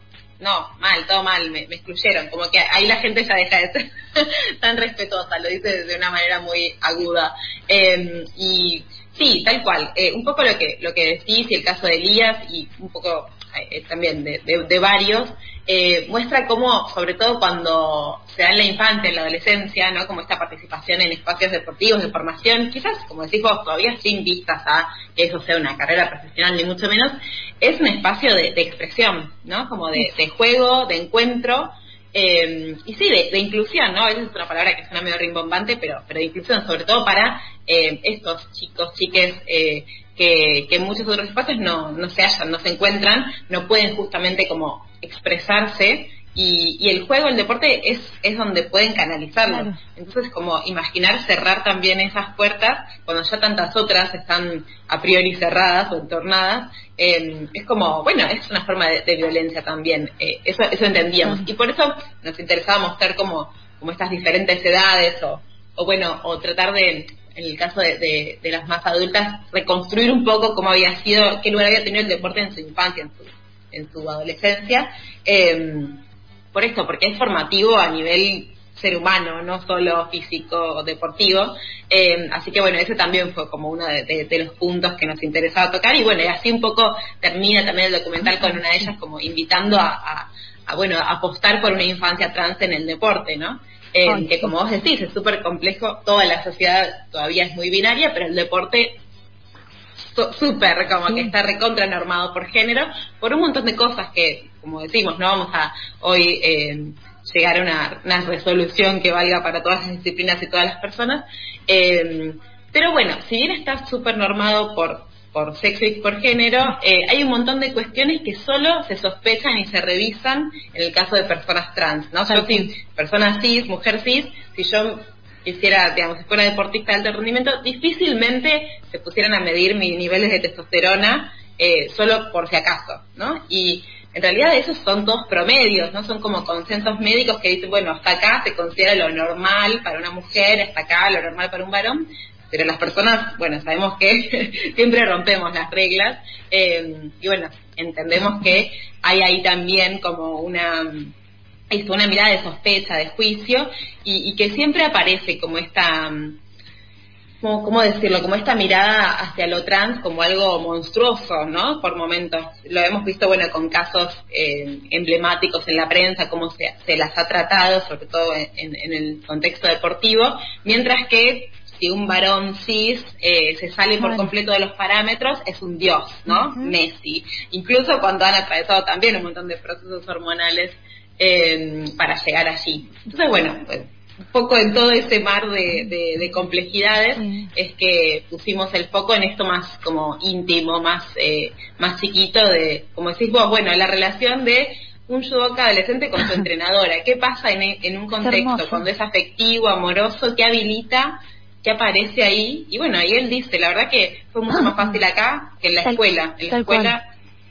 S5: no, mal, todo mal, me, me excluyeron, como que ahí la gente ya deja de ser tan respetuosa, lo dice de una manera muy aguda. Eh, y sí, tal cual, eh, un poco lo que lo que decís y el caso de Elías y un poco eh, también de, de, de varios, eh, muestra cómo, sobre todo cuando se da en la infancia, en la adolescencia, ¿no?, como esta participación en espacios deportivos, de formación, quizás, como decís vos, todavía sin vistas a que eso sea una carrera profesional, ni mucho menos, es un espacio de, de expresión, ¿no?, como de, de juego, de encuentro, eh, y sí, de, de inclusión, ¿no? A veces es una palabra que suena medio rimbombante, pero, pero de inclusión, sobre todo para eh, estos chicos, chiques, eh, que, que en muchos otros espacios no, no se hallan, no se encuentran, no pueden justamente como expresarse, y, y el juego, el deporte es, es donde pueden canalizarlo. Claro. Entonces, como imaginar cerrar también esas puertas cuando ya tantas otras están a priori cerradas o entornadas, eh, es como, bueno, es una forma de, de violencia también, eh, eso, eso entendíamos, y por eso nos interesaba mostrar como, como estas diferentes edades, o, o bueno, o tratar de, en el caso de, de, de las más adultas, reconstruir un poco cómo había sido, qué lugar había tenido el deporte en su infancia, en su, en su adolescencia, eh, por esto, porque es formativo a nivel ser humano, no solo físico o deportivo, eh, así que bueno, ese también fue como uno de, de, de los puntos que nos interesaba tocar, y bueno, y así un poco termina también el documental con una de ellas como invitando a, a, a bueno, a apostar por una infancia trans en el deporte, ¿no? Eh, Ay, que como vos decís, es súper complejo, toda la sociedad todavía es muy binaria, pero el deporte súper, como sí, que está recontra normado por género, por un montón de cosas que, como decimos, no vamos a hoy eh, llegar a una, una resolución que valga para todas las disciplinas y todas las personas, eh, pero bueno, si bien está súper normado por por sexo y por género, eh, hay un montón de cuestiones que solo se sospechan y se revisan en el caso de personas trans, ¿no? Yo, si persona cis, mujer cis, si yo quisiera, digamos, si fuera deportista de alto rendimiento, difícilmente se pusieran a medir mis niveles de testosterona eh, solo por si acaso, ¿no? Y en realidad esos son todos promedios, ¿no? Son como consensos médicos que dicen, bueno, hasta acá se considera lo normal para una mujer, hasta acá lo normal para un varón, pero las personas, bueno, sabemos que siempre rompemos las reglas, eh, y bueno, entendemos que hay ahí también como una es una mirada de sospecha, de juicio, y, y que siempre aparece como esta, como, ¿cómo decirlo? Como esta mirada hacia lo trans como algo monstruoso, ¿no? Por momentos. Lo hemos visto, bueno, con casos eh, emblemáticos en la prensa, cómo se, se las ha tratado, sobre todo en, en el contexto deportivo, mientras que si un varón cis eh, se sale por completo de los parámetros, es un dios, ¿no? Uh-huh. Messi. Incluso cuando han atravesado también un montón de procesos hormonales eh, para llegar allí. Entonces, bueno, pues, un poco en todo ese mar de, de, de complejidades uh-huh. es que pusimos el foco en esto más como íntimo, más, eh, más chiquito, de, como decís vos, bueno, la relación de un judoka adolescente con su entrenadora. ¿Qué pasa en, en un contexto cuando es afectivo, amoroso, que habilita, que aparece ahí? Y bueno, ahí él dice, la verdad que fue mucho más fácil acá que en la escuela. En la escuela,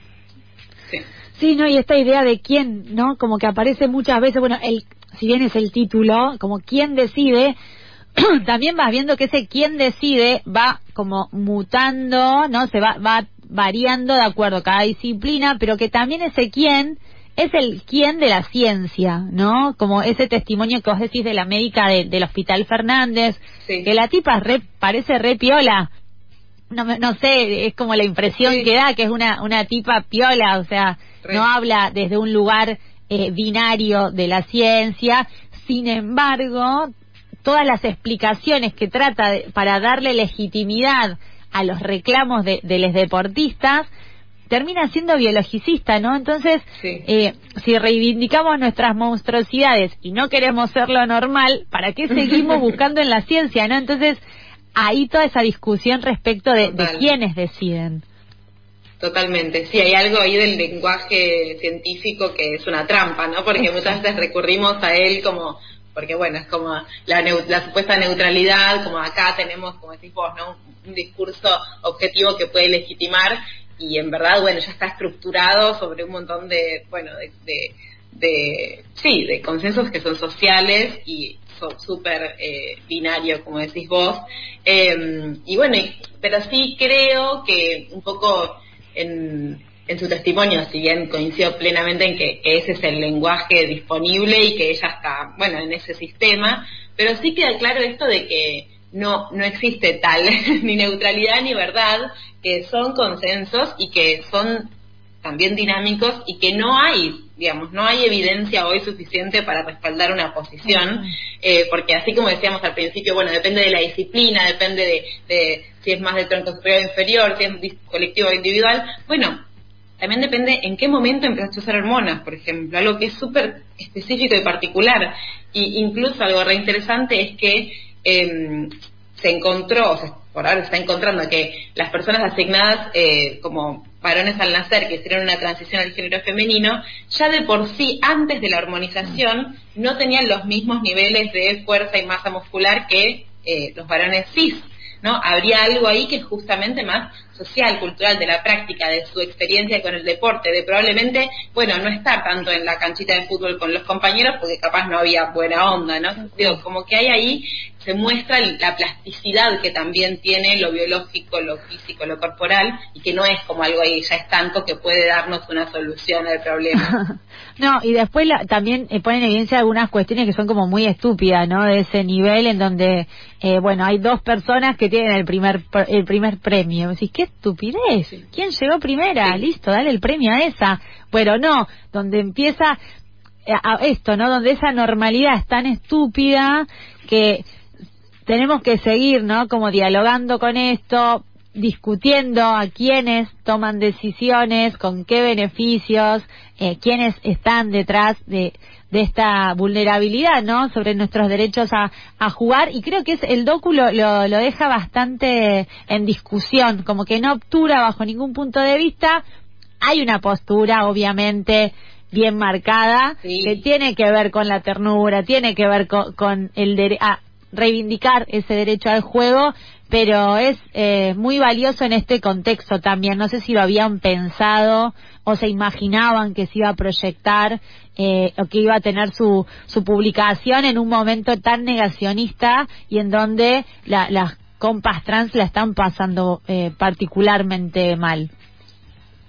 S5: sí.
S4: Sí, no, y esta idea de quién, ¿no? Como que aparece muchas veces, bueno, el, si bien es el título, como quién decide, también vas viendo que ese quién decide va como mutando, ¿no? Se va, va variando de acuerdo a cada disciplina, pero que también ese quién es el quién de la ciencia, ¿no? Como ese testimonio que vos decís de la médica de, del Hospital Fernández, sí. que la tipa re, parece re piola, no, no sé, es como la impresión sí. que da, que es una, una tipa piola, o sea, re. no habla desde un lugar eh, binario de la ciencia, sin embargo, todas las explicaciones que trata de, para darle legitimidad a los reclamos de, de los deportistas, termina siendo biologicista, ¿no? Entonces, sí. eh, si reivindicamos nuestras monstruosidades y no queremos ser lo normal, ¿para qué seguimos buscando en la ciencia, no? Entonces, ahí toda esa discusión respecto de, de quiénes deciden.
S5: Totalmente, sí, hay algo ahí del lenguaje científico que es una trampa, ¿no? Porque Exacto. muchas veces recurrimos a él como, porque bueno, es como la, neu- la supuesta neutralidad, como acá tenemos, como decís vos, ¿no? Un, un discurso objetivo que puede legitimar, y en verdad, bueno, ya está estructurado sobre un montón de, bueno, de, de, de sí, de consensos que son sociales y son súper eh, binarios, como decís vos. Eh, y bueno, pero sí creo que un poco en, en su testimonio, si bien coincido plenamente en que, que ese es el lenguaje disponible y que ella está, bueno, en ese sistema, pero sí queda claro esto de que no no existe tal ni neutralidad ni verdad, que son consensos y que son también dinámicos y que no hay, digamos, no hay evidencia hoy suficiente para respaldar una posición, eh, porque así como decíamos al principio, bueno, depende de la disciplina, depende de, de si es más de tronco superior o inferior, si es colectivo o individual, bueno, también depende en qué momento empezaste a usar hormonas, por ejemplo, algo que es súper específico y particular, y incluso algo re interesante es que eh, se encontró, o sea, por ahora se está encontrando que las personas asignadas eh, como varones al nacer, que hicieron una transición al género femenino, ya de por sí, antes de la hormonización, no tenían los mismos niveles de fuerza y masa muscular que eh, los varones cis, ¿no? Habría algo ahí que es justamente más social, cultural, de la práctica, de su experiencia con el deporte, de probablemente, bueno, no estar tanto en la canchita de fútbol con los compañeros porque capaz no había buena onda, ¿no? Digo, como que hay ahí, se muestra la plasticidad que también tiene lo biológico, lo físico, lo corporal, y que no es como algo ahí ya estanco que puede darnos una solución al problema.
S4: No, y después la, también eh, ponen en evidencia algunas cuestiones que son como muy estúpidas, ¿no? De ese nivel en donde, eh, bueno, hay dos personas que tienen el primer el primer premio. Decís, qué estupidez. Sí. ¿Quién llegó primera? Sí. Listo, dale el premio a esa. Pero no, donde empieza eh, a esto, ¿no? Donde esa normalidad es tan estúpida que tenemos que seguir, ¿no? Como dialogando con esto, discutiendo a quiénes toman decisiones, con qué beneficios, eh, quiénes están detrás de, de esta vulnerabilidad, ¿no? Sobre nuestros derechos a, a jugar, y creo que es el docu lo, lo, lo deja bastante en discusión, como que no obtura bajo ningún punto de vista. Hay una postura, obviamente, bien marcada, sí, que tiene que ver con la ternura, tiene que ver con, con el derecho a reivindicar ese derecho al juego, pero es eh, muy valioso en este contexto también. No sé si lo habían pensado o se imaginaban que se iba a proyectar eh, o que iba a tener su, su publicación en un momento tan negacionista y en donde la, las compas trans la están pasando eh, particularmente mal.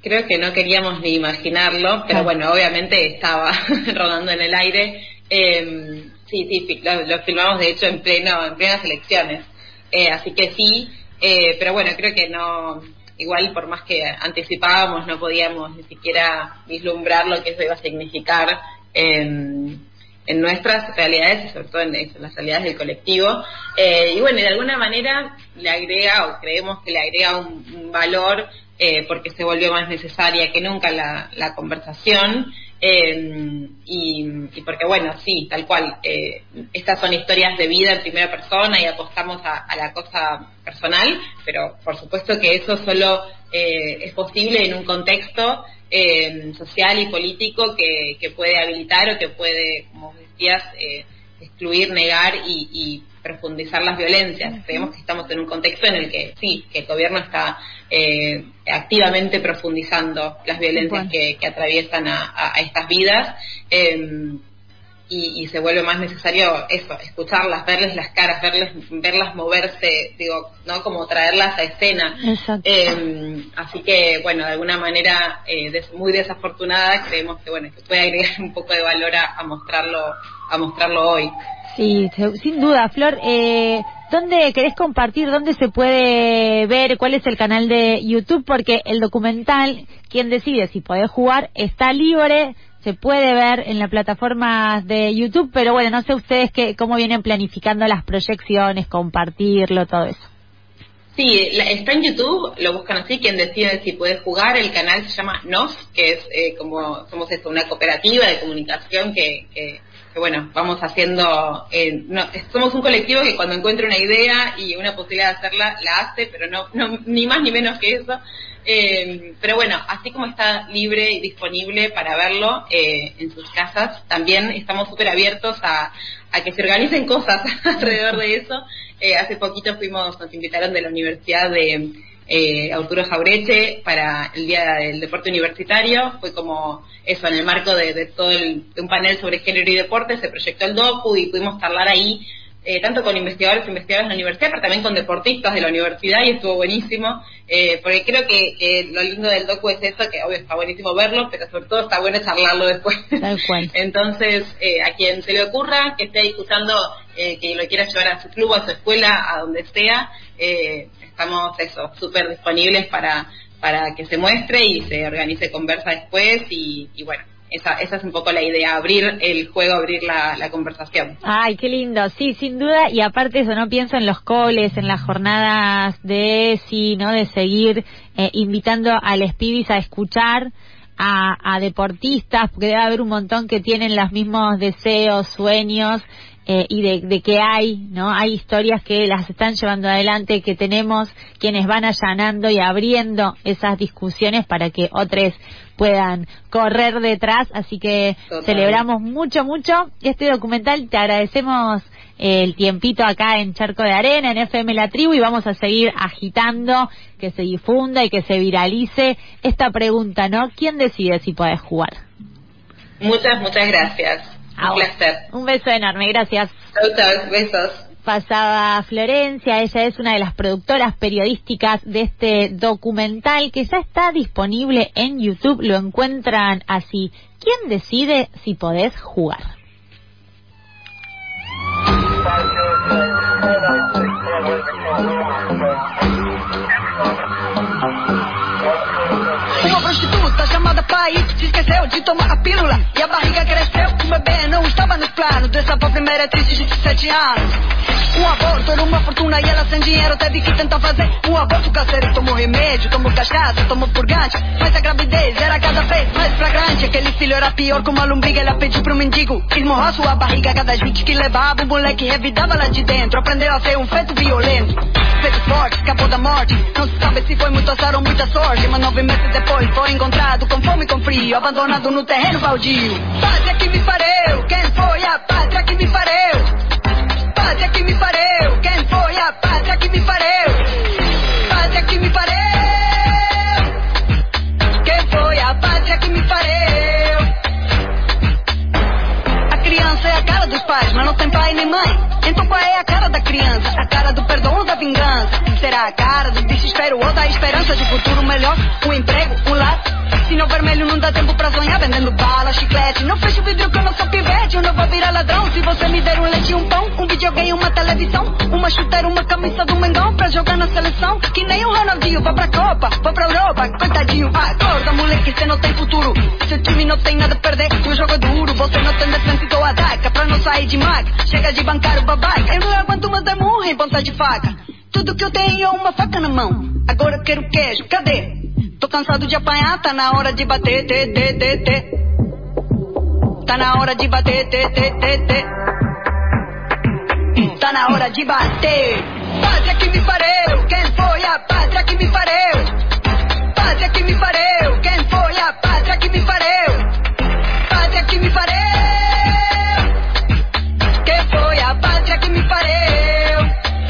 S5: Creo que no queríamos ni imaginarlo, pero bueno, obviamente estaba rodando en el aire. Eh, sí, sí, lo, lo filmamos de hecho en pleno, en plenas elecciones. Eh, así que sí, eh, pero bueno, creo que no, igual por más que anticipábamos, no podíamos ni siquiera vislumbrar lo que eso iba a significar en, en nuestras realidades y sobre todo en, en las realidades del colectivo. Eh, y bueno, de alguna manera le agrega, o creemos que le agrega un, un valor, eh, porque se volvió más necesaria que nunca la, la conversación. Eh, y, y porque bueno, sí, tal cual, eh, estas son historias de vida en primera persona y apostamos a, a la cosa personal, pero por supuesto que eso solo eh, es posible en un contexto eh, social y político que, que puede habilitar o que puede, como decías, eh, excluir, negar y, y profundizar las violencias. Uh-huh. Creemos que estamos en un contexto en el que sí, que el gobierno está eh, activamente profundizando las violencias bueno. que, que atraviesan a, a, a estas vidas, eh, y, y se vuelve más necesario eso, escucharlas, verles las caras, verles, verlas moverse, digo, no, como traerlas a escena. Eh, así que bueno, de alguna manera eh, des, muy desafortunada, creemos que bueno, que puede agregar un poco de valor a, a mostrarlo, a mostrarlo hoy.
S4: Sí, sin duda, Flor. Eh, ¿Dónde querés compartir? ¿Dónde se puede ver? ¿Cuál es el canal de YouTube? Porque el documental, quien decide si podés jugar, está libre, se puede ver en la plataforma de YouTube, pero bueno, no sé ustedes qué, cómo vienen planificando las proyecciones, compartirlo, todo eso.
S5: Sí, está en YouTube, lo buscan así, quien decide si puede jugar. El canal se llama Nos, que es eh, como, somos esto, una cooperativa de comunicación que... que que bueno, vamos haciendo, eh, no, somos un colectivo que cuando encuentra una idea y una posibilidad de hacerla, la hace, pero no, no ni más ni menos que eso. Eh, pero bueno, así como está libre y disponible para verlo eh, en sus casas, también estamos súper abiertos a, a que se organicen cosas alrededor de eso. Eh, hace poquito fuimos, nos invitaron de la Universidad de eh, Arturo Jaureche para el Día del Deporte Universitario. Fue como eso, en el marco de, de todo el, de un panel sobre género y deporte, se proyectó el docu y pudimos charlar ahí, eh, tanto con investigadores e investigadoras de la universidad, pero también con deportistas de la universidad, y estuvo buenísimo, eh, porque creo que, que lo lindo del docu es eso, que obvio está buenísimo verlo, pero sobre todo está bueno charlarlo después.
S4: Tal cual.
S5: Entonces, eh, a quien se le ocurra, que esté ahí escuchando, eh, que lo quiera llevar a su club, a su escuela, a donde sea, eh, estamos eso, súper disponibles para para que se muestre y se organice conversa después, y, y bueno, esa esa es un poco la idea, abrir el juego, abrir la, la conversación.
S4: Ay, qué lindo, sí, sin duda, y aparte eso, no pienso en los coles, en las jornadas de sí, ¿no?, de seguir eh, invitando a los pibis a escuchar a, a deportistas, porque debe haber un montón que tienen los mismos deseos, sueños, Eh, y de, de que hay, ¿no? Hay historias que las están llevando adelante, que tenemos quienes van allanando y abriendo esas discusiones para que otros puedan correr detrás, así que total. Celebramos mucho, mucho este documental. Te agradecemos eh, el tiempito acá en Charco de Arena, en F M La Tribu, y vamos a seguir agitando, que se difunda y que se viralice esta pregunta, ¿no? ¿Quién decide si podés jugar?
S5: Muchas, muchas gracias. Un placer.
S4: Un beso enorme, gracias.
S5: Chau, chau, besos.
S4: Pasaba Florencia, ella es una de las productoras periodísticas de este documental que ya está disponible en YouTube, lo encuentran así. ¿Quién decide si podés jugar?
S3: Uma prostituta chamada País se esqueceu de tomar a pílula e a barriga cresceu. O bebê não estava nos planos dessa pobre meretriz de vinte e sete anos. Um aborto era uma fortuna e ela sem dinheiro teve que tentar fazer um aborto caseiro. Tomou remédio, tomou cachaça, tomou purgante, mas a gravidez era cada vez mais flagrante. Aquele filho era pior que uma lombriga, ela pediu pro mendigo esmurrar sua barriga. Cada gente que levava, o moleque revidava lá de dentro. Aprendeu a ser um feto violento, feto forte, escapou da morte. Não se sabe se foi muito azar ou muita sorte, mas nove meses depois foi encontrado com fome e com frio, abandonado no terreno baldio. Pátria que me pariu, quem foi a pátria que me pariu? Pátria que me pariu, quem foi a pátria que me pariu? Pátria que me pariu, quem foi a pátria que me pariu? A criança é a cara dos pais, mas não tem pai nem mãe. Então qual é a cara da criança? A cara do perdão ou da vingança? Será a cara do destino? desespero ou da esperança de futuro melhor, um emprego, um lar. Sinal vermelho não dá tempo pra sonhar, vendendo bala, chiclete. Não fecha o vidro que eu não sou pivete, eu não vou virar ladrão. Se você me der um leite e um pão, um videogame, uma televisão, uma chuteira, uma camisa do Mengão pra jogar na seleção. Que nem o Ronaldinho, vou pra Copa, vou pra Europa, coitadinho. Acorda, moleque, cê não tem futuro. Seu time não tem nada a perder, o jogo é duro. Você não tem defesa, então ataca, pra não sair de maca. Chega de bancar o babaca, eu não aguento mais é murra em ponta de faca. Tudo que eu tenho é uma faca na mão, agora eu quero queijo, cadê? Tô cansado de apanhar, tá na hora de bater, te, te, te, te. Tá na hora de bater, te, te, te, te. Tá na hora de bater. Pátria que me pariu, quem foi a pátria que me pariu? Pátria que me pariu, quem foi a pátria que me pariu? Pátria que me pariu. Quem foi a pátria que me pariu?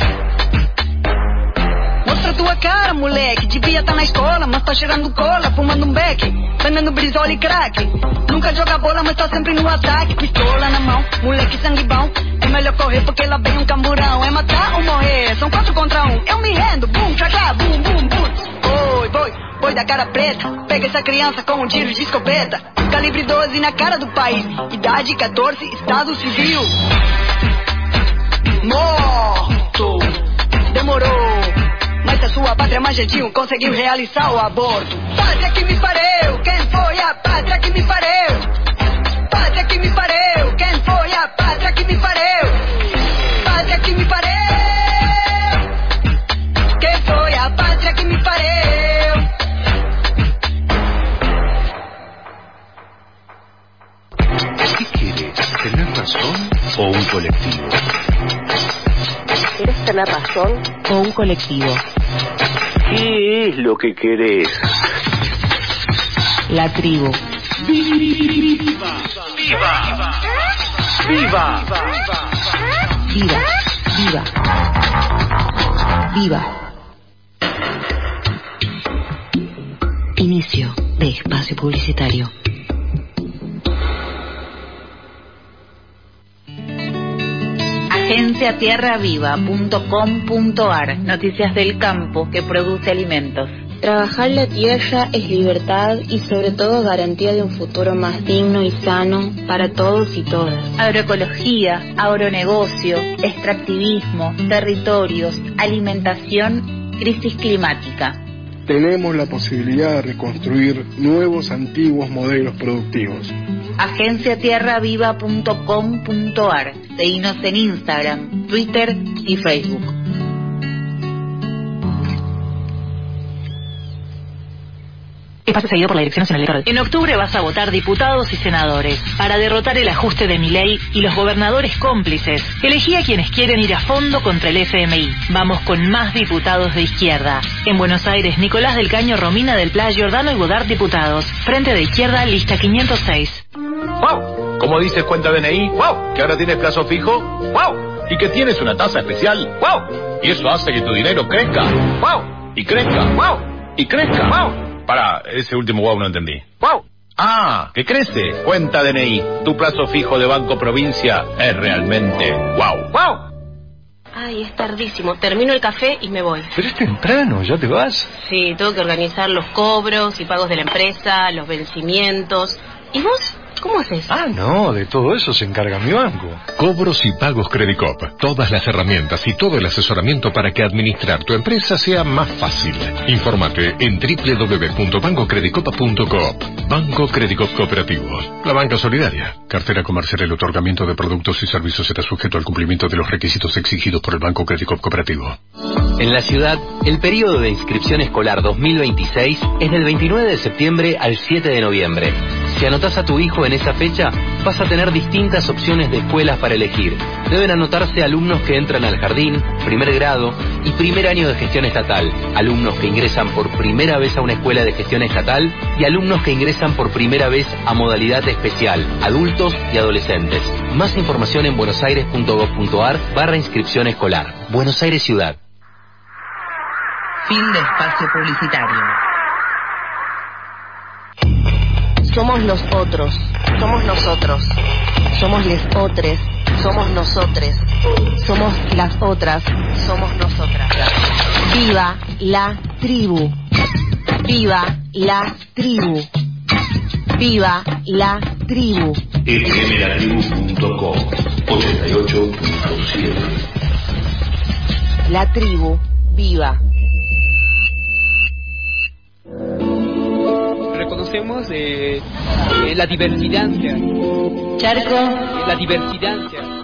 S3: Mostra tua cara, moleque. Devia tá na escola, mas tá cheirando cola, fumando um beck, vendendo brisola e crack. Nunca joga bola, mas tá sempre no ataque. Pistola na mão, moleque sangue bom. É melhor correr porque lá vem um camburão. É matar ou morrer, são quatro contra um. Eu me rendo, bum, cacá, bum, bum, bum. Oi, boi, boi da cara preta. Pega essa criança com um tiro de escopeta. Calibre doze na cara do país. Idade catorze, estado civil. Morto, demorou. Mas a sua pátria mais gentil conseguiu realizar o aborto. Pátria que me pariu, quem foi a pátria que me pariu? Pátria que me pariu, quem foi a pátria que me pariu? Pátria que me pariu. Quem foi a pátria que me pariu?
S8: ¿Qué quieres? ¿Tener razón o un colectivo?
S17: ¿Quieres tener razón o un colectivo?
S8: ¿Qué es lo que querés?
S17: La tribu.
S8: ¡Viva! ¡Viva! ¡Viva!
S17: Viva, viva, viva. Inicio de espacio publicitario.
S4: agencia tierra viva punto com punto ar. Noticias del campo que produce alimentos.
S18: Trabajar la tierra es libertad y sobre todo garantía de un futuro más digno y sano para todos y todas.
S4: Agroecología, agronegocio, extractivismo, territorios, alimentación, crisis climática.
S19: Tenemos la posibilidad de reconstruir nuevos antiguos modelos productivos.
S4: agencia tierra viva punto com punto ar. Seguinos en Instagram, Twitter y Facebook.
S17: Espacio seguido por la Dirección Nacional Electoral. En octubre vas a votar diputados y senadores para derrotar el ajuste de Milei y los gobernadores cómplices. Elegí a quienes quieren ir a fondo contra el F M I. Vamos con más diputados de izquierda. En Buenos Aires, Nicolás del Caño, Romina del Pla, Giordano y Godard diputados. Frente de Izquierda, lista quinientos seis.
S21: ¡Wow! ¿Cómo dices cuenta D N I? ¡Wow! ¿Que ahora tienes plazo fijo? ¡Wow! ¿Y que tienes una tasa especial? ¡Wow! Y eso hace que tu dinero crezca. ¡Wow! Y crezca. ¡Wow! Y crezca. ¡Wow! Para, ese último wow no entendí. ¡Wow! Ah, que crece. Cuenta D N I. Tu plazo fijo de Banco Provincia es realmente wow. ¡Wow!
S23: Ay, es tardísimo. Termino el café y me voy.
S21: Pero es temprano, ¿ya te vas?
S23: Sí, tengo que organizar los cobros y pagos de la empresa, los vencimientos. ¿Y vos? ¿Cómo haces?
S21: Ah, no, de todo eso se encarga mi banco.
S7: Cobros y pagos Credicop. Todas las herramientas y todo el asesoramiento para que administrar tu empresa sea más fácil. Infórmate en doble u doble u doble u punto banco credicop punto coop. Banco Credicop Cooperativos. La banca solidaria. Cartera comercial. El otorgamiento de productos y servicios será sujeto al cumplimiento de los requisitos exigidos por el Banco Credicop Cooperativo.
S10: En la ciudad, el periodo de inscripción escolar dos mil veintiséis es del veintinueve de septiembre al siete de noviembre. Si anotás a tu hijo en esa fecha, vas a tener distintas opciones de escuelas para elegir. Deben anotarse alumnos que entran al jardín, primer grado y primer año de gestión estatal, alumnos que ingresan por primera vez a una escuela de gestión estatal y alumnos que ingresan por primera vez a modalidad especial, adultos y adolescentes. Más información en buenosaires punto gov punto ar barra inscripción escolar. Buenos Aires Ciudad.
S4: Fin de espacio publicitario.
S17: Somos los otros, somos nosotros, somos les otres, somos nosotres, somos las otras, somos nosotras.
S9: Viva la tribu. Viva la tribu. Viva la tribu.
S8: f m la tribu punto com ochenta y ocho punto siete.
S9: La tribu viva.
S1: Reconocemos eh, eh, la diversidad.
S9: Charco.
S1: Eh, la diversidad.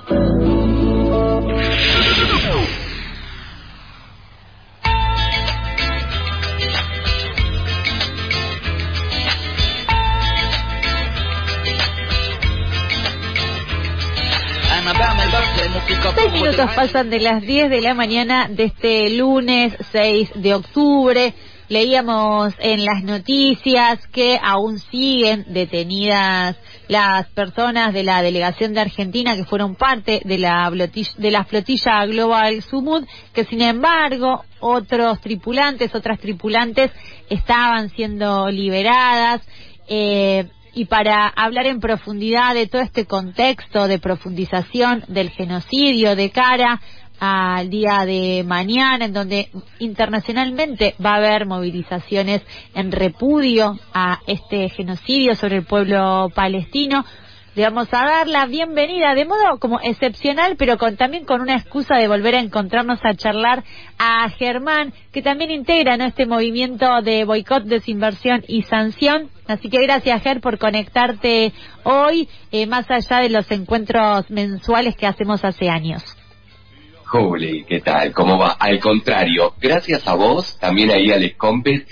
S4: Seis minutos pasan de las diez de la mañana de este lunes seis de octubre. Leíamos en las noticias que aún siguen detenidas las personas de la delegación de Argentina que fueron parte de la flotilla, de la flotilla Global Sumud, que sin embargo otros tripulantes, otras tripulantes estaban siendo liberadas. Eh, Y para hablar en profundidad de todo este contexto de profundización del genocidio de cara al día de mañana, en donde internacionalmente va a haber movilizaciones en repudio a este genocidio sobre el pueblo palestino, le vamos a dar la bienvenida de modo como excepcional, pero con, también con una excusa de volver a encontrarnos a charlar a Germán, que también integra, ¿no?, este movimiento de boicot, desinversión y sanción. Así que gracias, Ger, por conectarte hoy, eh, más allá de los encuentros mensuales que hacemos hace años.
S11: Juli, ¿qué tal? ¿Cómo va? Al contrario, gracias a vos, también ahí a Les Compes,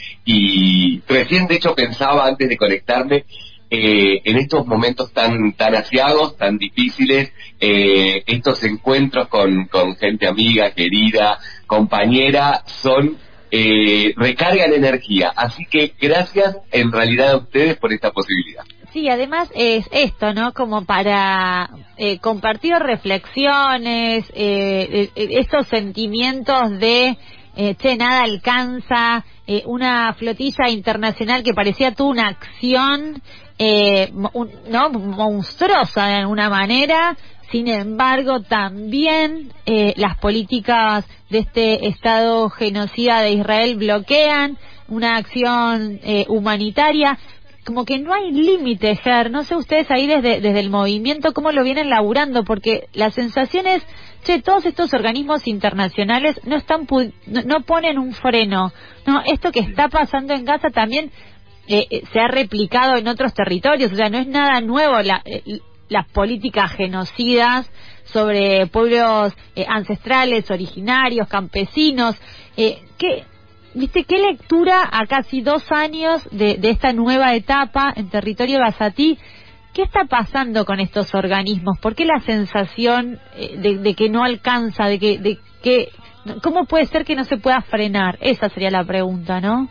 S11: y recién de hecho pensaba antes de conectarme, eh, en estos momentos tan tan asiagos, tan difíciles, eh, estos encuentros con, con gente amiga, querida, compañera, son... Eh, recargan energía, así que gracias en realidad a ustedes por esta posibilidad.
S4: Sí, además es esto, ¿no? Como para eh, compartir reflexiones, eh, eh, estos sentimientos de eh, che, nada alcanza, eh, una flotilla internacional que parecía toda una acción, eh, un, no monstruosa de alguna manera. Sin embargo, también eh, las políticas de este Estado genocida de Israel bloquean una acción eh, humanitaria. Como que no hay límite, Ger. No sé ustedes ahí desde desde el movimiento cómo lo vienen laburando, porque la sensación es, che, todos estos organismos internacionales no están pu- no, no ponen un freno. No, esto que está pasando en Gaza también eh, se ha replicado en otros territorios. O sea, no es nada nuevo la eh, las políticas genocidas sobre pueblos eh, ancestrales, originarios, campesinos. Eh, ¿qué, viste, qué lectura a casi dos años de, de esta nueva etapa en territorio gazatí? ¿Qué está pasando con estos organismos? ¿Por qué la sensación eh, de, de que no alcanza, de que, de que, cómo puede ser que no se pueda frenar? Esa sería la pregunta, ¿no?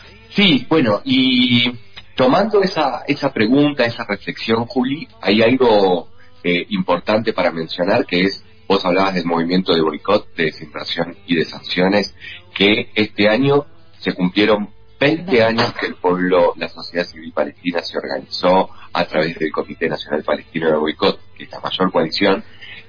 S11: Sí, bueno, y tomando esa esa pregunta, esa reflexión, Juli, hay algo eh, importante para mencionar, que es, vos hablabas del movimiento de boicot, de desinversión y de sanciones, que este año se cumplieron veinte años que el pueblo, la sociedad civil palestina se organizó a través del Comité Nacional Palestino de Boicot, que es la mayor coalición,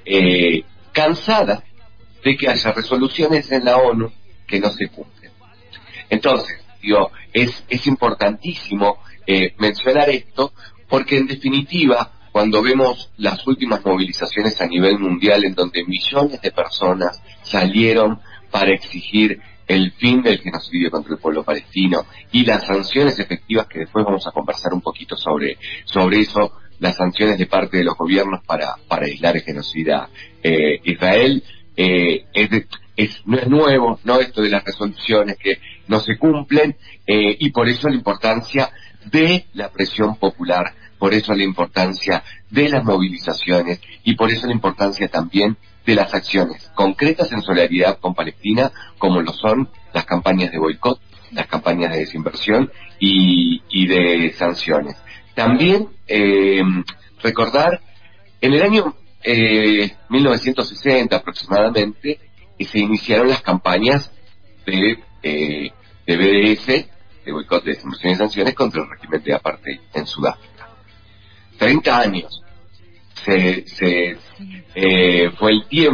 S11: eh, cansada de que haya resoluciones en la ONU que no se cumplen. Entonces, digo, es, es importantísimo Eh, mencionar esto, porque en definitiva, cuando vemos las últimas movilizaciones a nivel mundial en donde millones de personas salieron para exigir el fin del genocidio contra el pueblo palestino y las sanciones efectivas, que después vamos a conversar un poquito sobre, sobre eso, las sanciones de parte de los gobiernos para, para aislar el genocida eh, Israel, eh, es, de, es no es nuevo, no esto de las resoluciones que no se cumplen, eh, y por eso la importancia de la presión popular, por eso la importancia de las movilizaciones y por eso la importancia también de las acciones concretas en solidaridad con Palestina, como lo son las campañas de boicot, las campañas de desinversión y, y de sanciones. También eh, recordar, en el año eh, mil novecientos sesenta aproximadamente, eh, se iniciaron las campañas de, eh, de B D S, de boicot, de desinversión y sanciones contra el régimen de apartheid en Sudáfrica. treinta años se, se eh, fue el tiempo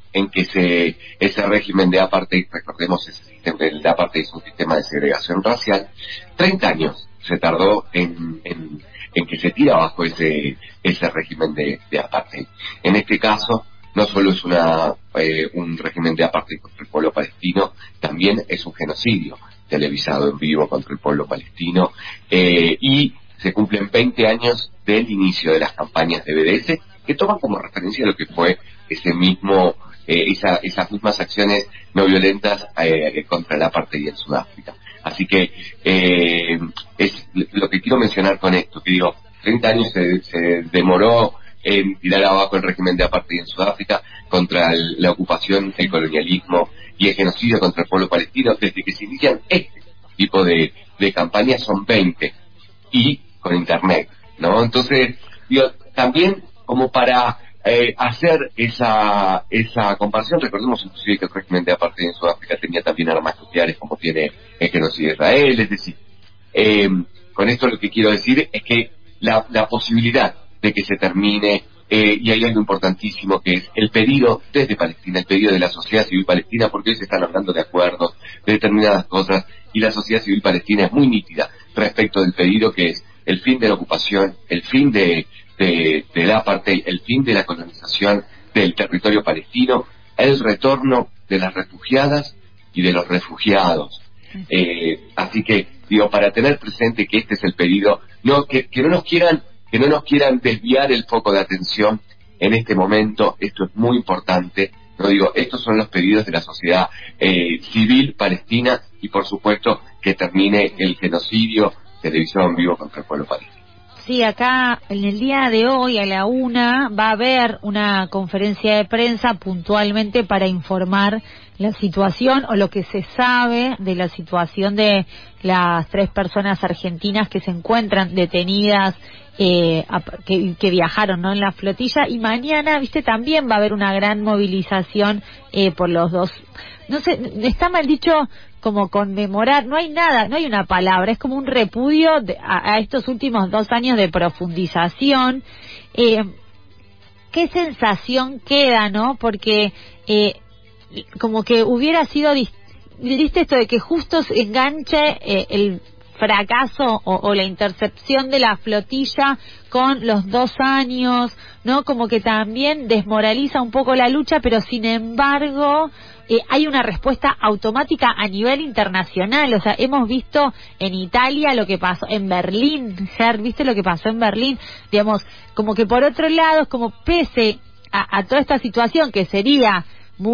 S11: en que se, ese régimen de apartheid, recordemos, ese sistema, el de apartheid es un sistema de segregación racial, treinta años se tardó en, en, en que se tira abajo ese, ese régimen de, de apartheid. En este caso, no solo es una, eh, un régimen de apartheid contra el pueblo palestino, también es un genocidio televisado en vivo contra el pueblo palestino, eh, y se cumplen veinte años del inicio de las campañas de B D S, que toman como referencia lo que fue ese mismo, eh, esa, esas mismas acciones no violentas eh, contra el apartheid en Sudáfrica. Así que eh, es lo que quiero mencionar con esto, que digo, treinta años se, se demoró en tirar abajo el régimen de apartheid en Sudáfrica contra el, la ocupación, el colonialismo y el genocidio contra el pueblo palestino. Desde que se inician este tipo de, de campañas son veinte, y con internet, ¿no? Entonces, digo, también como para eh, hacer esa esa comparación, recordemos inclusive que el régimen de apartheid en Sudáfrica tenía también armas nucleares como tiene el genocidio de Israel, es decir, eh, con esto lo que quiero decir es que la, la posibilidad de que se termine, eh, y hay algo importantísimo que es el pedido desde Palestina, el pedido de la sociedad civil palestina, porque hoy se están hablando de acuerdos, de determinadas cosas, y la sociedad civil palestina es muy nítida respecto del pedido que es el fin de la ocupación, el fin de, de, de la apartheid, el fin de la colonización del territorio palestino, el retorno de las refugiadas y de los refugiados. Eh, así que, digo, para tener presente que este es el pedido, no que, que no nos quieran que no nos quieran desviar el foco de atención en este momento, esto es muy importante, no digo, estos son los pedidos de la sociedad eh, civil palestina, y por supuesto que termine el genocidio televisado en vivo contra el pueblo palestino.
S4: Sí, acá en el día de hoy a la una va a haber una conferencia de prensa puntualmente para informar la situación o lo que se sabe de la situación de las tres personas argentinas que se encuentran detenidas, eh, que, que viajaron, ¿no?, en la flotilla. Y mañana, viste, también va a haber una gran movilización eh, por los dos. No sé, está mal dicho como conmemorar, no hay nada, no hay una palabra, es como un repudio de, a, a estos últimos dos años de profundización. Eh, ¿Qué sensación queda, no? Porque eh, como que hubiera sido, viste esto de que justo se enganche eh, el fracaso o, o la intercepción de la flotilla con los dos años, ¿no? Como que también desmoraliza un poco la lucha, pero sin embargo eh, hay una respuesta automática a nivel internacional. O sea, hemos visto en Italia lo que pasó en Berlín, Ger, ¿viste lo que pasó en Berlín? Digamos, como que por otro lado, como pese a, a toda esta situación que sería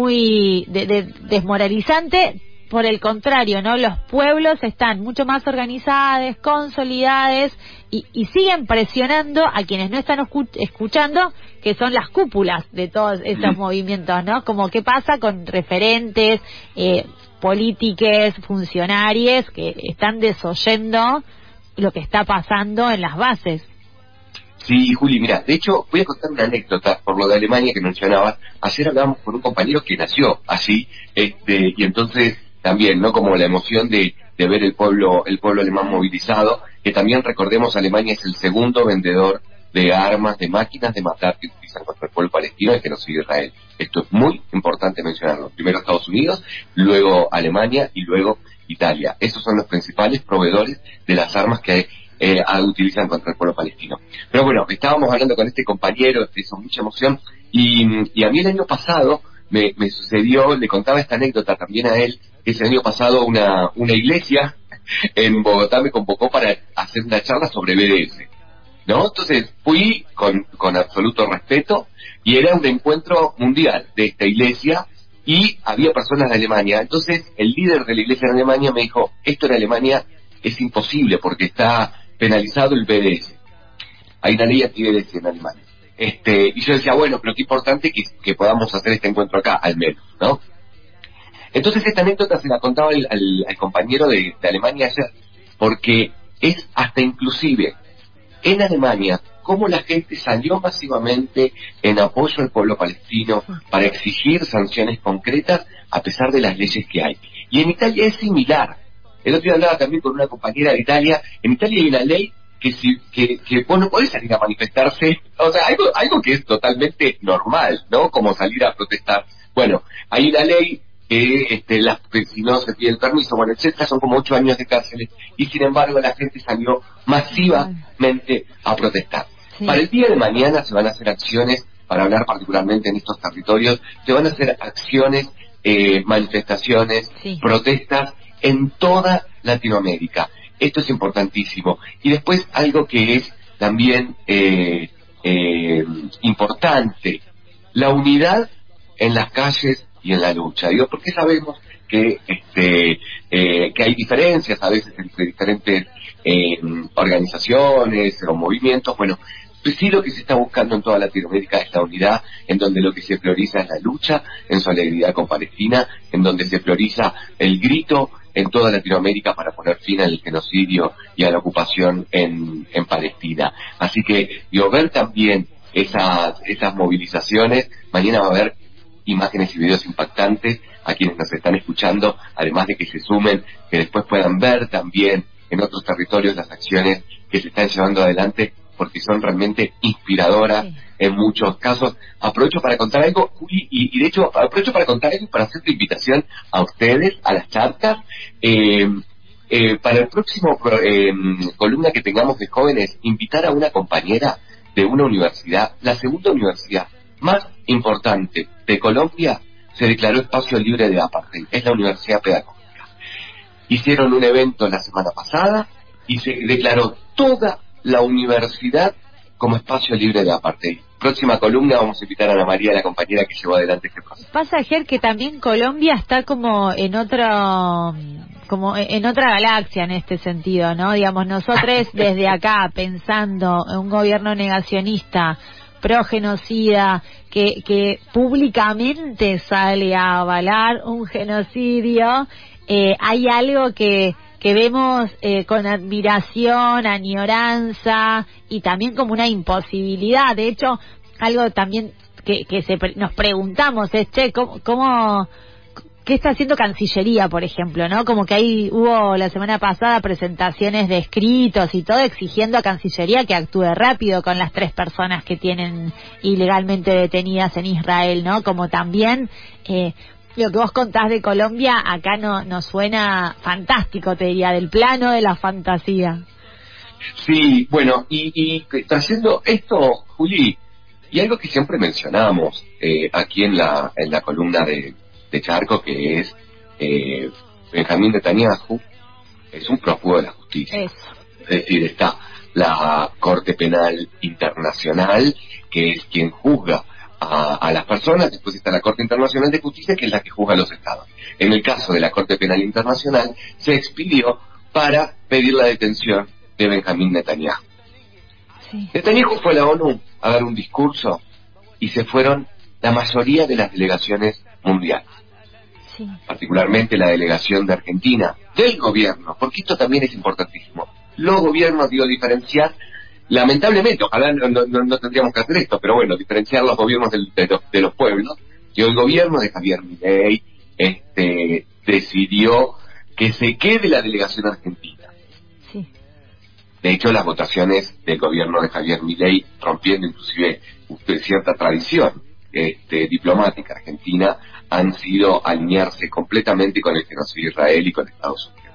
S4: muy de, de, desmoralizante, por el contrario, ¿no? Los pueblos están mucho más organizados, consolidados y, y siguen presionando a quienes no están escuchando, que son las cúpulas de todos estos mm. movimientos, ¿no? Como qué pasa con referentes, eh, políticos, funcionarios que están desoyendo lo que está pasando en las bases.
S11: Sí, Juli, mira, de hecho voy a contar una anécdota por lo de Alemania que mencionabas. Ayer hablábamos con un compañero que nació así, este, y entonces también, ¿no? Como la emoción de, de ver el pueblo, el pueblo alemán movilizado, que también recordemos, Alemania es el segundo vendedor de armas, de máquinas de matar que utilizan contra el pueblo palestino y que no sigue Israel. Esto es muy importante mencionarlo. Primero Estados Unidos, luego Alemania y luego Italia. Esos son los principales proveedores de las armas que eh, utilizan contra el pueblo palestino. Pero bueno, estábamos hablando con este compañero, hizo mucha emoción, y, y a mí el año pasado me, me sucedió, le contaba esta anécdota también a él, que ese año pasado una, una iglesia en Bogotá me convocó para hacer una charla sobre B D S, ¿no? Entonces fui con, con absoluto respeto, y era un encuentro mundial de esta iglesia, y había personas de Alemania. Entonces el líder de la iglesia en Alemania me dijo, esto en Alemania es imposible porque está penalizado el B D S. Hay una ley anti-B D S en Alemania. Este, y yo decía, bueno, pero qué importante que, que podamos hacer este encuentro acá, al menos, ¿no? Entonces esta anécdota se la contaba al, al, al compañero de, de Alemania ayer, porque es hasta inclusive en Alemania cómo la gente salió masivamente en apoyo al pueblo palestino para exigir sanciones concretas a pesar de las leyes que hay. Y en Italia es similar. El otro día hablaba también con una compañera de Italia. En Italia hay una ley que si que, que vos no podés salir a manifestarse, o sea, algo, algo que es totalmente normal, ¿no? Como salir a protestar Bueno, hay una ley que este, las, que si no se pide el permiso, bueno, etcétera, son como ocho años de cárcel, y sin embargo la gente salió masivamente a protestar. Sí. Para el día de mañana se van a hacer acciones, para hablar particularmente en estos territorios, se van a hacer acciones, eh, manifestaciones, sí. protestas en toda Latinoamérica. Esto es importantísimo. Y después algo que es también eh, eh, importante, la unidad en las calles y en la lucha. Digo, porque sabemos que este eh, que hay diferencias a veces entre diferentes eh, organizaciones o movimientos. Bueno, pues sí, lo que se está buscando en toda Latinoamérica es la unidad, en donde lo que se prioriza es la lucha en solidaridad con Palestina, en donde se prioriza el grito en toda Latinoamérica para poner fin al genocidio y a la ocupación en, en Palestina. Así que, digo, ver también esas, esas movilizaciones, mañana va a haber imágenes y videos impactantes a quienes nos están escuchando, además de que se sumen, que después puedan ver también en otros territorios las acciones que se están llevando adelante, porque son realmente inspiradoras sí. en muchos casos. Aprovecho para contar algo, Juli, y, y de hecho aprovecho para contar algo para hacer la invitación a ustedes, a las charcas, eh, eh, para el próximo eh, columna que tengamos de jóvenes, invitar a una compañera de una universidad, la segunda universidad más importante de Colombia, se declaró espacio libre de apartheid, es la Universidad Pedagógica. Hicieron un evento la semana pasada y se declaró toda la universidad como espacio libre de apartheid. Próxima columna vamos a invitar a Ana María, la compañera que llevó adelante este proceso.
S4: Pasa, Ger, que también Colombia está como en otro, como en otra galaxia en este sentido, ¿no? Digamos, nosotros desde acá pensando en un gobierno negacionista, pro-genocida, que, que públicamente sale a avalar un genocidio, eh, hay algo que que vemos eh, con admiración, añoranza y también como una imposibilidad. De hecho, algo también que, que se pre- nos preguntamos es, che, ¿cómo, cómo, qué está haciendo Cancillería, por ejemplo, ¿no? Como que ahí hubo la semana pasada presentaciones de escritos y todo exigiendo a Cancillería que actúe rápido con las tres personas que tienen ilegalmente detenidas en Israel, ¿no? Como también eh, lo que vos contás de Colombia acá no nos suena fantástico, te diría, del plano de la fantasía.
S11: Sí, bueno, y, y trayendo esto, Juli, y algo que siempre mencionamos eh, aquí en la en la columna de, de Charco, que es eh, Benjamín Netanyahu es un prófugo de la justicia. Eso. Es decir, está la Corte Penal Internacional, que es quien juzga A, a las personas, después está la Corte Internacional de Justicia, que es la que juzga a los estados. En el caso de la Corte Penal Internacional, se expidió para pedir la detención de Benjamín Netanyahu. Sí. Netanyahu fue a la ONU a dar un discurso y se fueron la mayoría de las delegaciones mundiales. Sí. Particularmente la delegación de Argentina, del gobierno, porque esto también es importantísimo. Los gobiernos, digo, diferenciar. Lamentablemente, ojalá no, no, no tendríamos que hacer esto, pero bueno, diferenciar los gobiernos del, de, los, de los pueblos. Y el gobierno de Javier Milei este, decidió que se quede la delegación argentina. Sí. De hecho, las votaciones del gobierno de Javier Milei, rompiendo inclusive usted, cierta tradición este, diplomática argentina, han sido alinearse completamente con el genocidio de Israel y con Estados Unidos.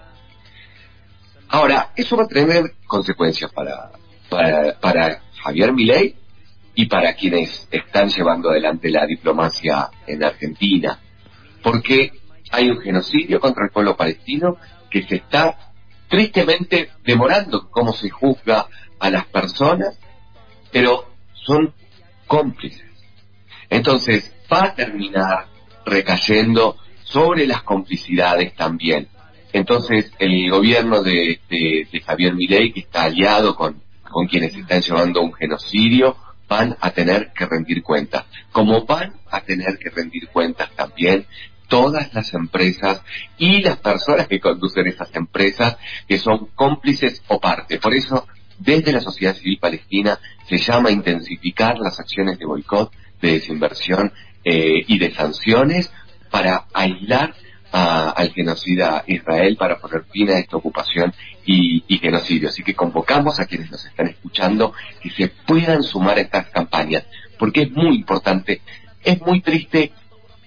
S11: Ahora, eso va a tener consecuencias para... Para, para Javier Milei y para quienes están llevando adelante la diplomacia en Argentina, porque hay un genocidio contra el pueblo palestino que se está tristemente demorando cómo se juzga a las personas, pero son cómplices. Entonces va a terminar recayendo sobre las complicidades también. Entonces el gobierno de, de, de Javier Milei, que está aliado con con quienes están llevando un genocidio, van a tener que rendir cuentas. Como van a tener que rendir cuentas también todas las empresas y las personas que conducen esas empresas, que son cómplices o parte. Por eso, desde la sociedad civil palestina se llama a intensificar las acciones de boicot, de desinversión eh, y de sanciones para aislar A, al genocida Israel, para poner fin a esta ocupación y, y genocidio. Así que convocamos a quienes nos están escuchando que se puedan sumar a estas campañas, porque es muy importante. Es muy triste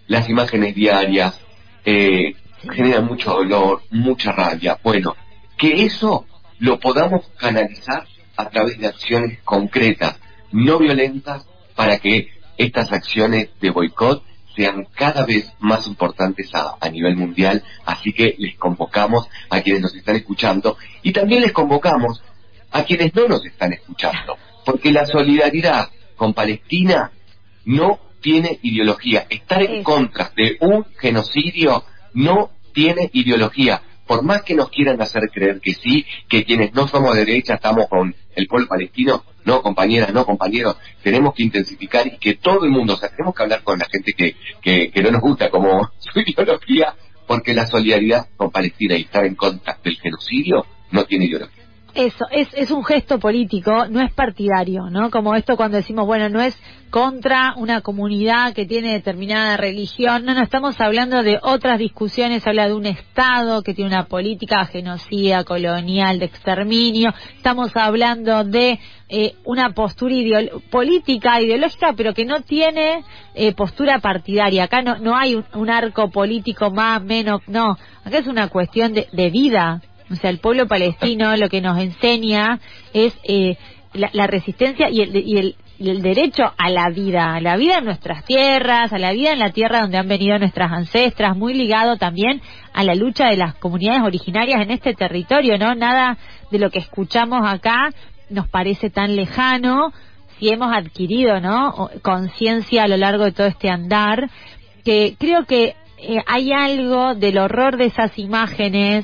S11: las imágenes diarias eh, generan mucho dolor, mucha rabia. Bueno, que eso lo podamos canalizar a través de acciones concretas, no violentas, para que estas acciones de boicot sean cada vez más importantes a, a nivel mundial. Así que les convocamos a quienes nos están escuchando y también les convocamos a quienes no nos están escuchando, porque la solidaridad con Palestina no tiene ideología. Estar en contra de un genocidio no tiene ideología. Por más que nos quieran hacer creer que sí, que quienes no somos de derecha estamos con el pueblo palestino, no, compañeras, no, compañeros, tenemos que intensificar y que todo el mundo, o sea, tenemos que hablar con la gente que, que, que no nos gusta como su ideología, porque la solidaridad con Palestina y estar en contra del genocidio no tiene ideología.
S4: Eso, es, es un gesto político, no es partidario, ¿no? Como esto cuando decimos, bueno, no es contra una comunidad que tiene determinada religión, no, no, estamos hablando de otras discusiones, habla de un Estado que tiene una política genocida, colonial, de exterminio, estamos hablando de eh, una postura ideolo- política, ideológica, pero que no tiene eh, postura partidaria. Acá no, no hay un, un arco político más, menos, no, acá es una cuestión de, de vida. O sea, el pueblo palestino lo que nos enseña es eh, la, la resistencia y el, y, el, y el derecho a la vida, a la vida en nuestras tierras, a la vida en la tierra donde han venido nuestras ancestras, muy ligado también a la lucha de las comunidades originarias en este territorio, ¿no? Nada de lo que escuchamos acá nos parece tan lejano si hemos adquirido, ¿no?, conciencia a lo largo de todo este andar, que creo que eh, hay algo del horror de esas imágenes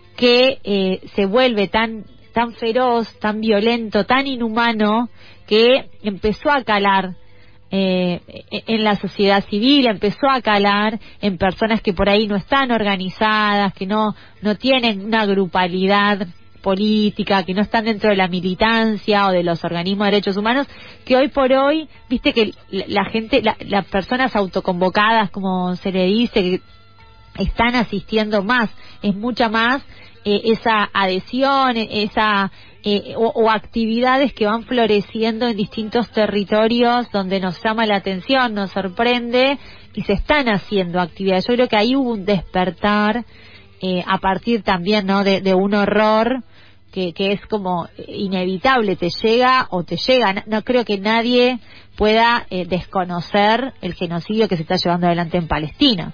S4: que eh, se vuelve tan tan feroz, tan violento, tan inhumano, que empezó a calar eh, en la sociedad civil, empezó a calar en personas que por ahí no están organizadas, que no no tienen una grupalidad política, que no están dentro de la militancia o de los organismos de derechos humanos, que hoy por hoy, viste que la, la gente, la, las personas autoconvocadas, como se le dice, que están asistiendo más, es mucha más eh, esa adhesión, esa eh, o, o actividades que van floreciendo en distintos territorios donde nos llama la atención, nos sorprende y se están haciendo actividades. Yo creo que ahí hubo un despertar eh, a partir también, ¿no?, de, de un horror que, que es como inevitable, te llega o te llega. No, no creo que nadie pueda eh, desconocer el genocidio que se está llevando adelante en Palestina.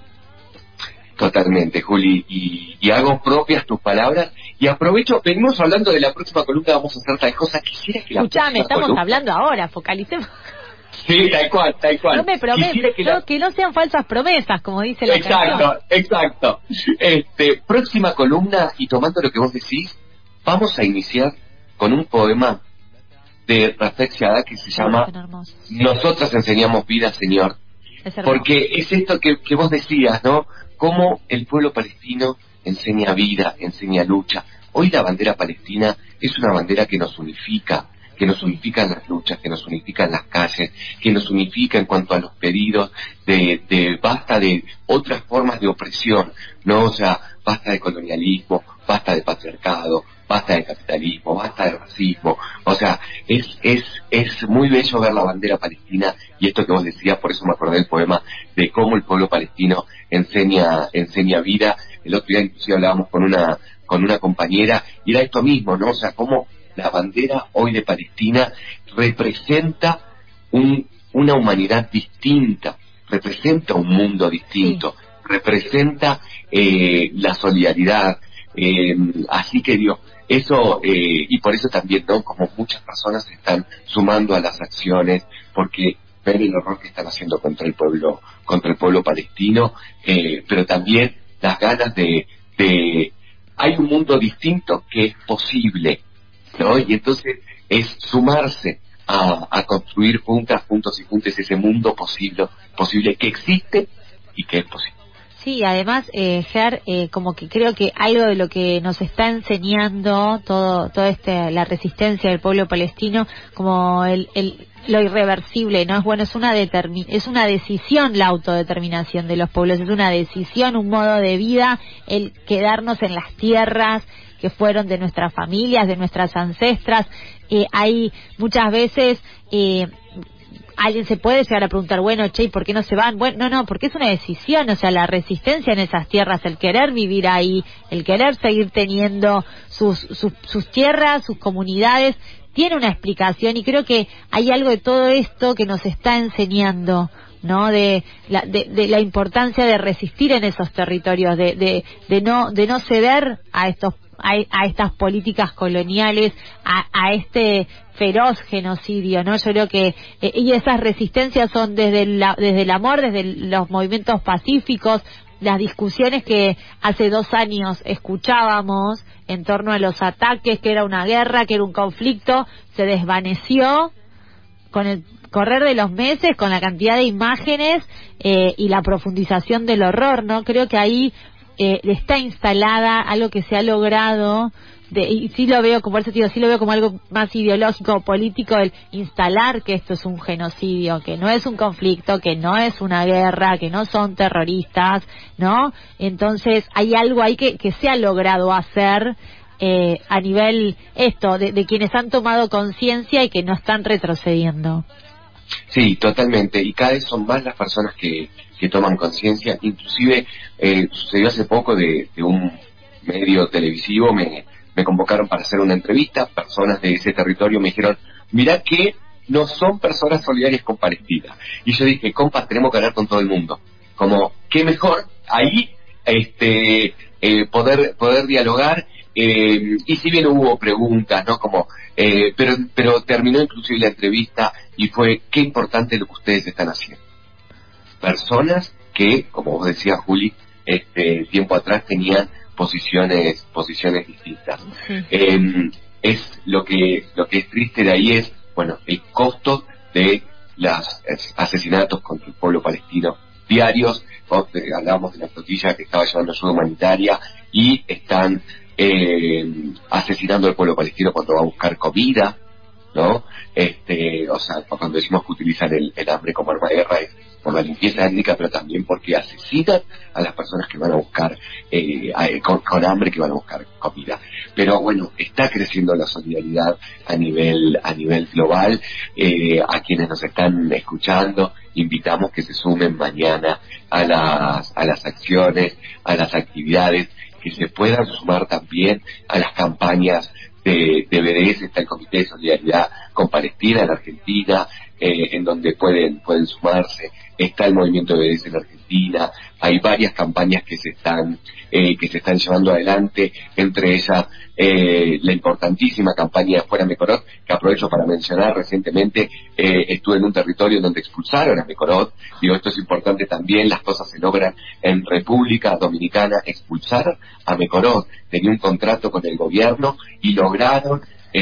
S11: Totalmente, Juli, y, y hago propias tus palabras y aprovecho, venimos hablando de la próxima columna, vamos a hacer tal cosa, quisiera que la
S4: Escuchame, estamos
S11: columna...
S4: hablando ahora, focalicemos.
S11: Sí, tal cual, tal cual.
S4: No me prometo, que, la... no, que no sean falsas promesas, como dice la
S11: Exacto,
S4: canción.
S11: exacto. Este, próxima columna, y tomando lo que vos decís, vamos a iniciar con un poema de Rafet Chahada que se llama Nosotras enseñamos vida, Señor. Es porque es esto que, que vos decías, ¿no? Cómo el pueblo palestino enseña vida, enseña lucha. Hoy la bandera palestina es una bandera que nos unifica, que nos unifica en las luchas, que nos unifica en las calles, que nos unifica en cuanto a los pedidos de, de basta de otras formas de opresión, ¿no? O sea, basta de colonialismo, basta de patriarcado, basta de capitalismo, basta de racismo. O sea, es es es muy bello ver la bandera palestina y esto que vos decías, por eso me acordé del poema de cómo el pueblo palestino enseña enseña vida. El otro día inclusive hablábamos con una con una compañera y era esto mismo, ¿no? O sea, cómo la bandera hoy de Palestina representa un, una humanidad distinta, representa un mundo distinto, sí. representa eh, la solidaridad, eh, así que Dios, eso, eh, y por eso también, ¿no?, como muchas personas se están sumando a las acciones, porque ven el horror que están haciendo contra el pueblo, contra el pueblo palestino, eh, pero también las ganas de, de, hay un mundo distinto que es posible, ¿no? Y entonces es sumarse a, a construir juntas, juntos y juntes ese mundo posible, posible que existe y que es posible.
S4: Sí, además, eh, Ger, eh, como que creo que algo de lo que nos está enseñando todo, todo este, la resistencia del pueblo palestino, como el, el lo irreversible, ¿no? Es bueno, es una determin, es una decisión la autodeterminación de los pueblos, es una decisión, un modo de vida, el quedarnos en las tierras que fueron de nuestras familias, de nuestras ancestras. Eh, hay muchas veces eh, alguien se puede llegar a preguntar, bueno, che, ¿por qué no se van? Bueno, no, no, porque es una decisión, o sea, la resistencia en esas tierras, el querer vivir ahí, el querer seguir teniendo sus, sus, sus tierras, sus comunidades, tiene una explicación, y creo que hay algo de todo esto que nos está enseñando, ¿no? De la, de, de la importancia de resistir en esos territorios, de, de, de no, de no ceder a estos A, a estas políticas coloniales, a, a este feroz genocidio, ¿no? Yo creo que eh, y esas resistencias son desde el, desde el amor, desde los movimientos pacíficos, las discusiones que hace dos años escuchábamos en torno a los ataques, que era una guerra, que era un conflicto, se desvaneció con el correr de los meses, con la cantidad de imágenes eh, y la profundización del horror, ¿no? Creo que ahí Eh, está instalada algo que se ha logrado, de, y sí lo veo como, por eso digo, sí lo veo como algo más ideológico, político, el instalar que esto es un genocidio, que no es un conflicto, que no es una guerra, que no son terroristas, ¿no? Entonces hay algo ahí que, que se ha logrado hacer eh, a nivel esto, de, de quienes han tomado conciencia y que no están retrocediendo.
S11: Sí, totalmente, y cada vez son más las personas que, que toman conciencia. Inclusive eh, sucedió hace poco de, de un medio televisivo, me, me convocaron para hacer una entrevista, personas de ese territorio me dijeron, mirá que no son personas solidarias con Palestina, y yo dije, compas, tenemos que hablar con todo el mundo, como, qué mejor ahí este eh, poder poder dialogar. Eh, y si bien hubo preguntas, ¿no? Como, eh, pero pero terminó inclusive la entrevista y fue, qué importante lo que ustedes están haciendo. Personas que, como vos decías, Juli, este tiempo atrás tenían posiciones posiciones distintas. Sí. Eh, es lo que lo que es triste de ahí es, bueno, el costo de los asesinatos contra el pueblo palestino diarios. Hablábamos de la flotilla que estaba llevando ayuda humanitaria y están eh, asesinando al pueblo palestino cuando va a buscar comida, ¿no? Este, o sea, cuando decimos que utilizan el, el hambre como arma de guerra es por la limpieza étnica, pero también porque asesinan a las personas que van a buscar eh, a, con, con hambre, que van a buscar comida. Pero bueno, está creciendo la solidaridad a nivel a nivel global. Eh, a quienes nos están escuchando, invitamos que se sumen mañana a las a las acciones, a las actividades, que se puedan sumar también a las campañas de, de B D S. Está el Comité de Solidaridad con Palestina en Argentina, eh, en donde pueden pueden sumarse. Está el movimiento de B D S en Argentina. Hay varias campañas que se están eh, que se están llevando adelante, entre ellas eh, la importantísima campaña de Fuera Mekorot, que aprovecho para mencionar. Recientemente eh, estuve en un territorio donde expulsaron a Mekorot. Digo, esto es importante también, las cosas se logran en República Dominicana. Expulsar a Mekorot, tenía un contrato con el gobierno y lograron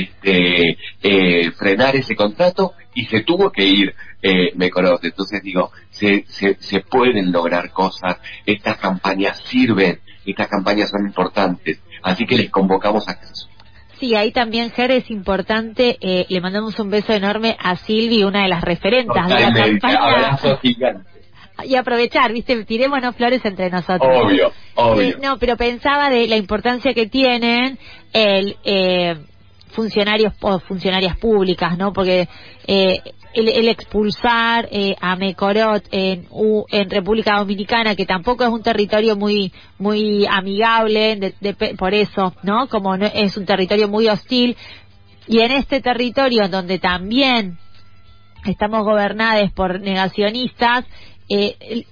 S11: este eh, frenar ese contrato y se tuvo que ir eh, Mekorot. Entonces digo, se, se, se pueden lograr cosas, estas campañas sirven, estas campañas son importantes, así que les convocamos a que se sumen.
S4: Sí, ahí también, Ger, es importante, eh, le mandamos un beso enorme a Silvi, una de las referentas de la campaña.
S11: Abrazo gigante.
S4: Y aprovechar, viste, tirémonos flores entre nosotros.
S11: Obvio, obvio.
S4: Eh, no, pero pensaba de la importancia que tienen el eh, funcionarios o funcionarias públicas, ¿no? Porque eh, el, el expulsar eh, a Mekorot en, U, en República Dominicana, que tampoco es un territorio muy muy amigable, de, de, por eso, ¿no? Como no, es un territorio muy hostil, y en este territorio donde también estamos gobernados por negacionistas, eh,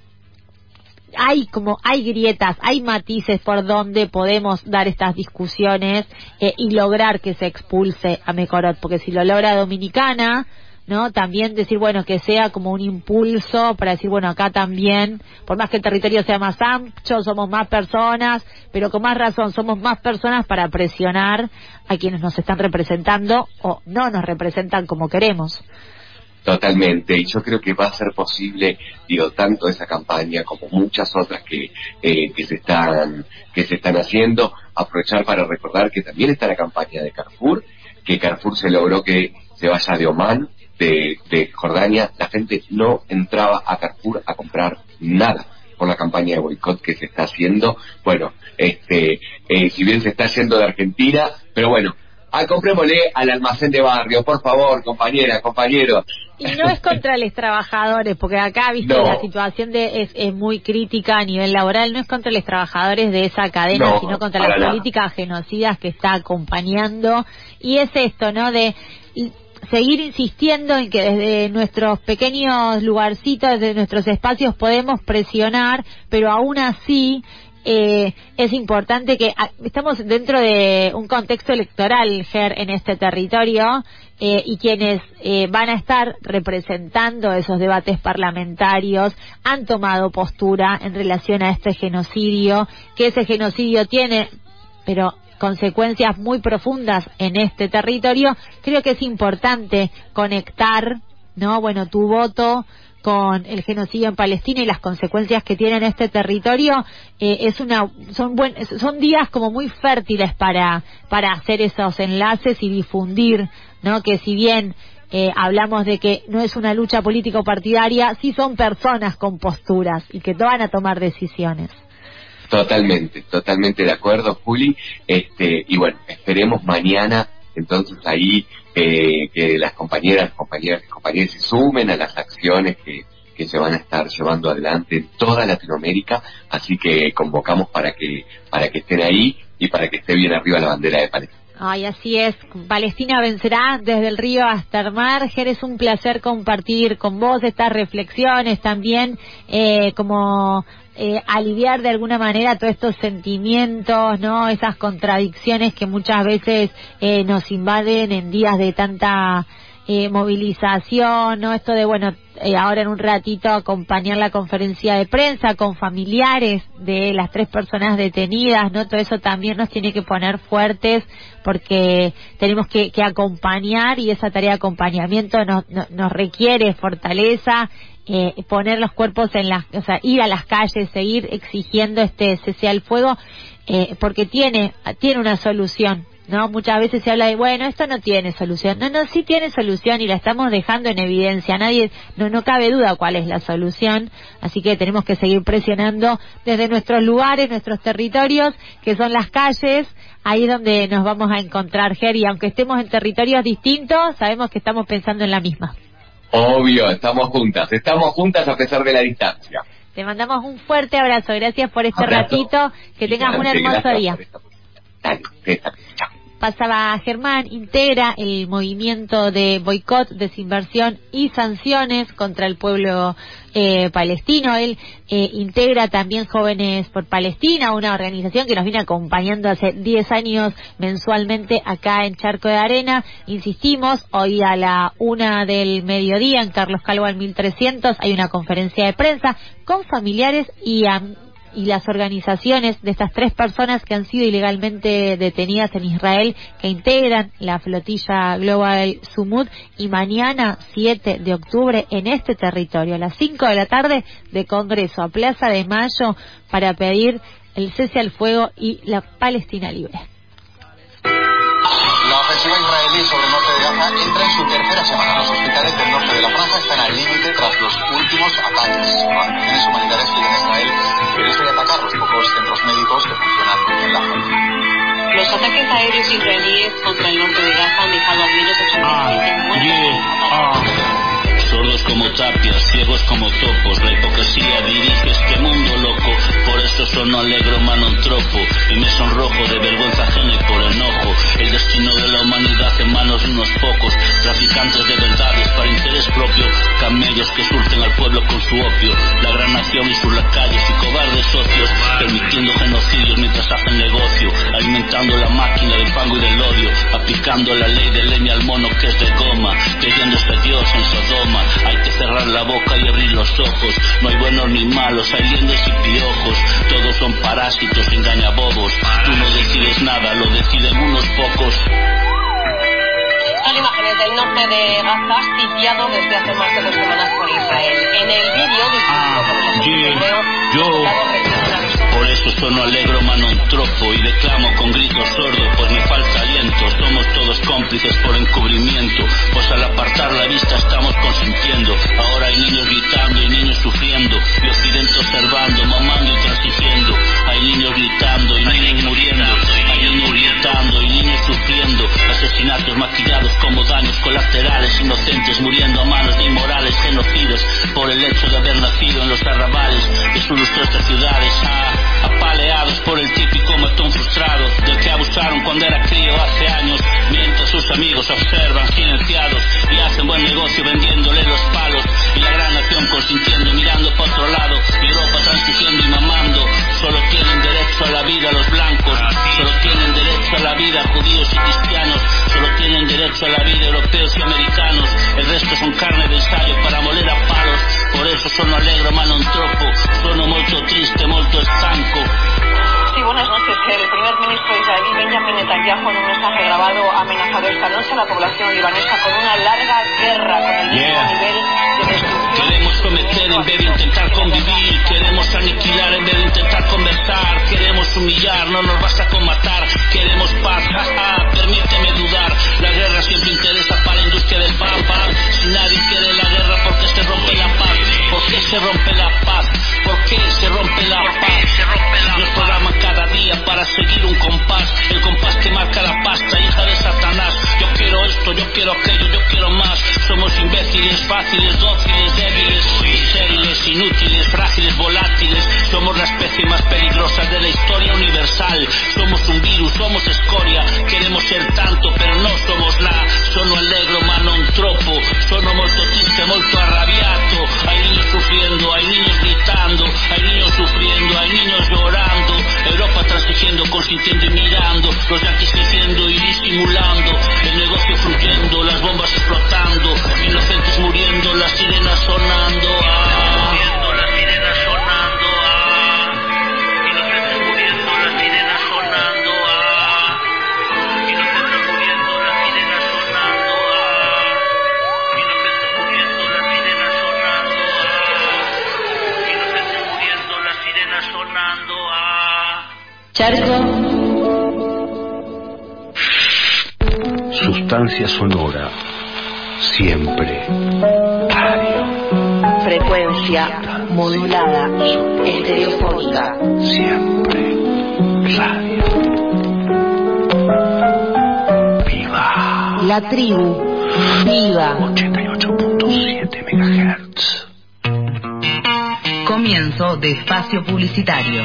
S4: hay como hay grietas, hay matices por donde podemos dar estas discusiones eh, y lograr que se expulse a Mekorot, porque si lo logra Dominicana, ¿no? También decir, bueno, que sea como un impulso para decir, bueno, acá también, por más que el territorio sea más ancho, somos más personas, pero con más razón, somos más personas para presionar a quienes nos están representando o no nos representan como queremos.
S11: Totalmente, y yo creo que va a ser posible, digo, tanto esa campaña como muchas otras que eh, que se están que se están haciendo. Aprovechar para recordar que también está la campaña de Carrefour, que Carrefour se logró que se vaya de Omán, de, de Jordania. La gente no entraba a Carrefour a comprar nada por la campaña de boicot que se está haciendo. Bueno, este, eh, si bien se está haciendo de Argentina, pero bueno, Ah, comprémosle al almacén de barrio, por favor, compañera, compañero.
S4: Y no es contra los trabajadores, porque acá, viste,
S11: no.
S4: la situación de es, es muy crítica a nivel laboral, no es contra los trabajadores de esa cadena,
S11: no,
S4: sino contra las
S11: nada.
S4: políticas genocidas que está acompañando. Y es esto, ¿no?, de seguir insistiendo en que desde nuestros pequeños lugarcitos, desde nuestros espacios podemos presionar, pero aún así eh, es importante que a, estamos dentro de un contexto electoral, Ger, en este territorio, eh, y quienes eh, van a estar representando esos debates parlamentarios han tomado postura en relación a este genocidio, que ese genocidio tiene, pero consecuencias muy profundas en este territorio. Creo que es importante conectar, ¿no?, bueno, tu voto con el genocidio en Palestina y las consecuencias que tiene en este territorio. eh, es una son buen, son días como muy fértiles para para hacer esos enlaces y difundir, ¿no?, que si bien eh, hablamos de que no es una lucha político partidaria, sí son personas con posturas y que van a tomar decisiones.
S11: Totalmente, totalmente de acuerdo, Juli. Este, y bueno, esperemos mañana, entonces ahí, eh, que las compañeras, compañeras y compañeros se sumen a las acciones que, que se van a estar llevando adelante en toda Latinoamérica, así que convocamos para que, para que estén ahí y para que esté bien arriba la bandera de Palestina.
S4: Ay, así es. Palestina vencerá desde el río hasta el mar. Ger, es un placer compartir con vos estas reflexiones también, eh, como eh, aliviar de alguna manera todos estos sentimientos, ¿no?, esas contradicciones que muchas veces eh, nos invaden en días de tanta eh, movilización, ¿no? Esto de, bueno, eh, ahora en un ratito acompañar la conferencia de prensa con familiares de las tres personas detenidas, ¿no? Todo eso también nos tiene que poner fuertes, porque tenemos que, que acompañar, y esa tarea de acompañamiento nos, nos, nos requiere fortaleza, eh, poner los cuerpos en las, o sea, ir a las calles, seguir exigiendo este cese al fuego, eh, porque tiene, tiene una solución, ¿no? Muchas veces se habla de, bueno, esto no tiene solución. No, no, sí tiene solución y la estamos dejando en evidencia. Nadie, no, no cabe duda cuál es la solución. Así que tenemos que seguir presionando desde nuestros lugares, nuestros territorios, que son las calles, ahí donde nos vamos a encontrar, Ger, y aunque estemos en territorios distintos, sabemos que estamos pensando en la misma.
S11: Obvio, estamos juntas, estamos juntas a pesar de la distancia.
S4: Te mandamos un fuerte abrazo, gracias por este
S11: Abrazo.
S4: ratito, que tengas un hermoso día.
S11: Dale, chao.
S4: Pasaba Germán, integra el movimiento de boicot, desinversión y sanciones contra el pueblo eh, palestino. Él eh, integra también Jóvenes por Palestina, una organización que nos viene acompañando hace diez años mensualmente acá en Charco de Arena. Insistimos, hoy a la una del mediodía en Carlos Calvo al mil trescientos hay una conferencia de prensa con familiares y amigos y las organizaciones de estas tres personas que han sido ilegalmente detenidas en Israel, que integran la flotilla Global Sumud, y mañana siete de octubre en este territorio a las cinco de la tarde de Congreso a Plaza de Mayo para pedir el cese al fuego y la Palestina libre.
S12: La ofensiva israelí sobre el norte de Gaza entra en su tercera semana. Los hospitales del norte de la franja están al límite tras los últimos ataques. Organizaciones humanitarias piden a Israel que deje de atacar los pocos centros médicos que funcionan en la zona.
S13: Los ataques aéreos israelíes contra el norte de Gaza han dejado al menos ochenta y siete muertos.
S14: Sordos como tapias, ciegos como topos, la hipocresía dirige este mundo loco. Por eso son alegro manontropo y me sonrojo de vergüenza ajena y por enojo. El destino de la humanidad en manos de unos pocos, traficantes de verdades para interés propio, camellos que surten al pueblo con su opio. La gran nación y sus lacayos y cobardes socios, permitiendo genocidios mientras hacen negocio, alimentando la máquina del fango y del odio, aplicando la ley de leña al mono que es de goma, creyéndose Dios en Sodoma. Hay que cerrar la boca y abrir los ojos. No hay buenos ni malos, hay liendes y piojos. Todos son parásitos, engañabobos. Tú no decides nada, lo deciden unos pocos.
S13: Son imágenes del norte de Gaza sitiado desde hace más de dos semanas por Israel. En el vídeo distribuido por los hebreos,
S14: yo por eso sono alegro manontropo y declamo con gritos sordos, pues me falta aliento. Somos todos cómplices por encubrimiento, pues al apartar la vista estamos consintiendo. Ahora hay niños gritando y niños sufriendo, y Occidente observando, mamando y transigiendo. Hay niños gritando y niños muriendo, hay niños gritando y niños sufriendo. asesinatos maquillados como daños colaterales, inocentes muriendo a manos de inmorales genocidas por el hecho de haber nacido en los arrabales de sus lustrosas ciudades, ah, apaleados por el típico matón frustrado del que abusaron cuando era crío hace años, mientras sus amigos observan silenciados y hacen buen negocio vendiéndole los palos, y la gran nación consintiendo mirando para otro lado, y Europa transigiendo y mamando. Solo tienen derecho a la vida los blancos, solo tienen derecho a la vida judíos y cristianos, solo tienen derecho a la vida europeos y americanos, el resto son carne de ensayo para moler a palos. Por eso sono allegro ma non troppo, sono molto triste, molto stanco.
S2: Sí, buenas noches. El primer ministro israelí Benjamin Netanyahu, en un mensaje grabado, ha amenazado esta noche a la población libanesa con una larga guerra con el mismo yeah. nivel de destrucción.
S14: Queremos cometer en vez de intentar convivir, queremos aniquilar en vez de intentar conversar, queremos humillar, no nos vas a comatar, queremos paz, jaja, permíteme dudar, la guerra siempre interesa para la industria del pan, pan. Si nadie quiere la guerra, ¿por qué se rompe la paz? ¿Por qué se rompe la paz? ¿Por qué se rompe la paz? Nos programan cada día para seguir un compás, el compás que marca la pasta, hija de Satanás. Yo quiero esto, yo quiero aquello, yo quiero más. Somos imbéciles, fáciles, dóciles, débiles, estériles, inútiles, frágiles, volátiles. Somos la especie más peligrosa de la historia universal. Somos un virus, somos escoria. Queremos ser tanto, pero no somos nada. Sono allegro ma non troppo, sono molto triste, molto arrabbiato. Hay niños sufriendo, hay niños gritando, hay niños sufriendo, hay niños llorando. Europa transigiendo, consintiendo y mirando, los yanquis diciendo y disimulando, el negocio fluyendo, las bombas explotando, inocentes muriendo, las sirenas sonando, ah. Muriendo, las sirenas sonando, ah. Inocentes muriendo, las sirenas sonando, ah. Inocentes muriendo, las sirenas sonando, ah. Inocentes muriendo, las sirenas sonando, ah. Inocentes muriendo, las sirenas sonando, ah.
S9: Charco.
S8: Sustancia sonora. Siempre. Radio.
S9: Frecuencia modulada. Estereofónica.
S8: Siempre. Radio. Viva.
S9: La tribu. Viva.
S8: ochenta y ocho punto siete megahertz.
S9: Comienzo de espacio publicitario.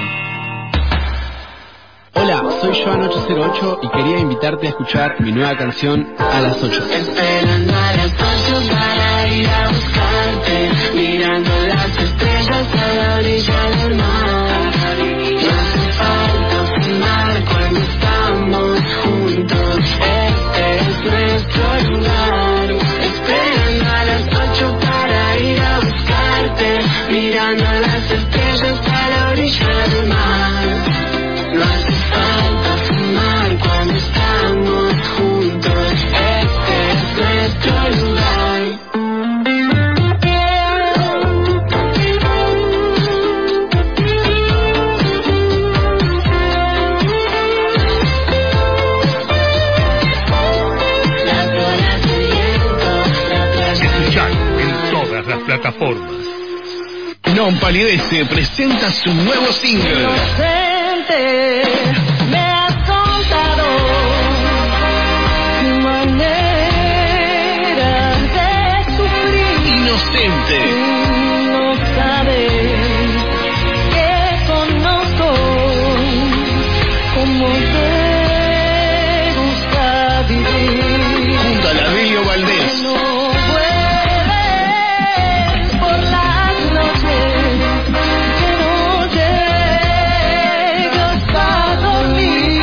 S15: Hola, soy Joan ocho cero ocho y quería invitarte a escuchar mi nueva canción A las ocho.
S3: Esperando a las ocho para ir a buscarte, mirando las estrellas a la orilla del mar. No hace falta fumar cuando estamos juntos, este es nuestro lugar. Esperando a las ocho para ir a buscarte, mirando las estrellas a la orilla del mar. No hace falta fumar cuando estamos juntos, este es nuestro lugar. Las horas de viento,
S8: Escuchar en todas las plataformas.
S16: Non Palidece presenta su nuevo single.
S3: Me has contado tu manera de sufrir.
S16: Inocente.
S3: No sabes que conozco cómo te gusta vivir.
S16: Junto a la Belio Valdés.
S3: No vuelves por las noches, que no llegas a dormir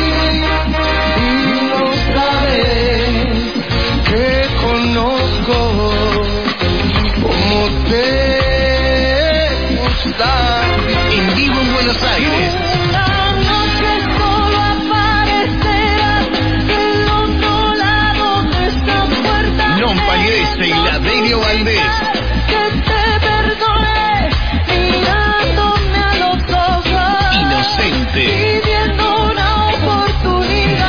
S3: y no sabes que conozco cómo te gusta.
S16: En vivo en Buenos Aires.
S3: Una noche solo aparecerás del otro lado de esta puerta.
S16: Non Palidece y la Belio Valdés.
S3: Que te perdone mirándome a los ojos.
S16: Inocente.
S3: Pidiendo una oportunidad.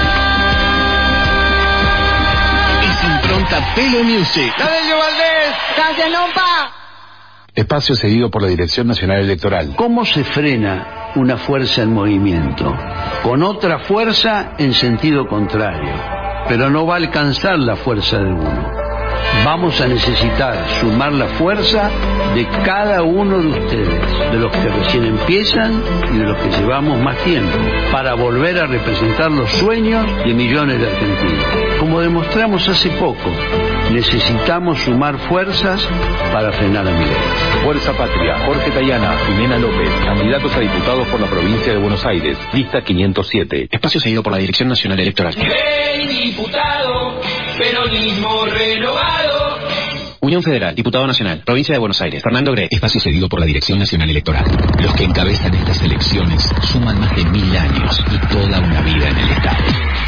S16: Es impronta Pelo Music.
S3: ¡La Belio Valdés! ¡Gracias, Nompa!
S20: Espacio cedido por la Dirección Nacional Electoral.
S25: ¿Cómo se frena una fuerza en movimiento? Con otra fuerza en sentido contrario.
S5: pero no va a alcanzar la fuerza de uno. Vamos a necesitar sumar la fuerza de cada uno de ustedes, de los que recién empiezan y de los que llevamos más tiempo, para volver a representar los sueños de millones de argentinos. Como demostramos hace poco, necesitamos sumar fuerzas para frenar a Milei.
S21: Fuerza Patria, Jorge Tayana, Jimena López, candidatos a diputados por la provincia de Buenos Aires, lista quinientos siete.
S6: Espacio seguido por la Dirección Nacional Electoral.
S22: Milei, diputado, peronismo renovado.
S6: Unión Federal, Diputado Nacional, Provincia de Buenos Aires, Fernando Gre.
S24: Espacio seguido por la Dirección Nacional Electoral. Los que encabezan estas elecciones suman más de mil años y toda una vida en el Estado.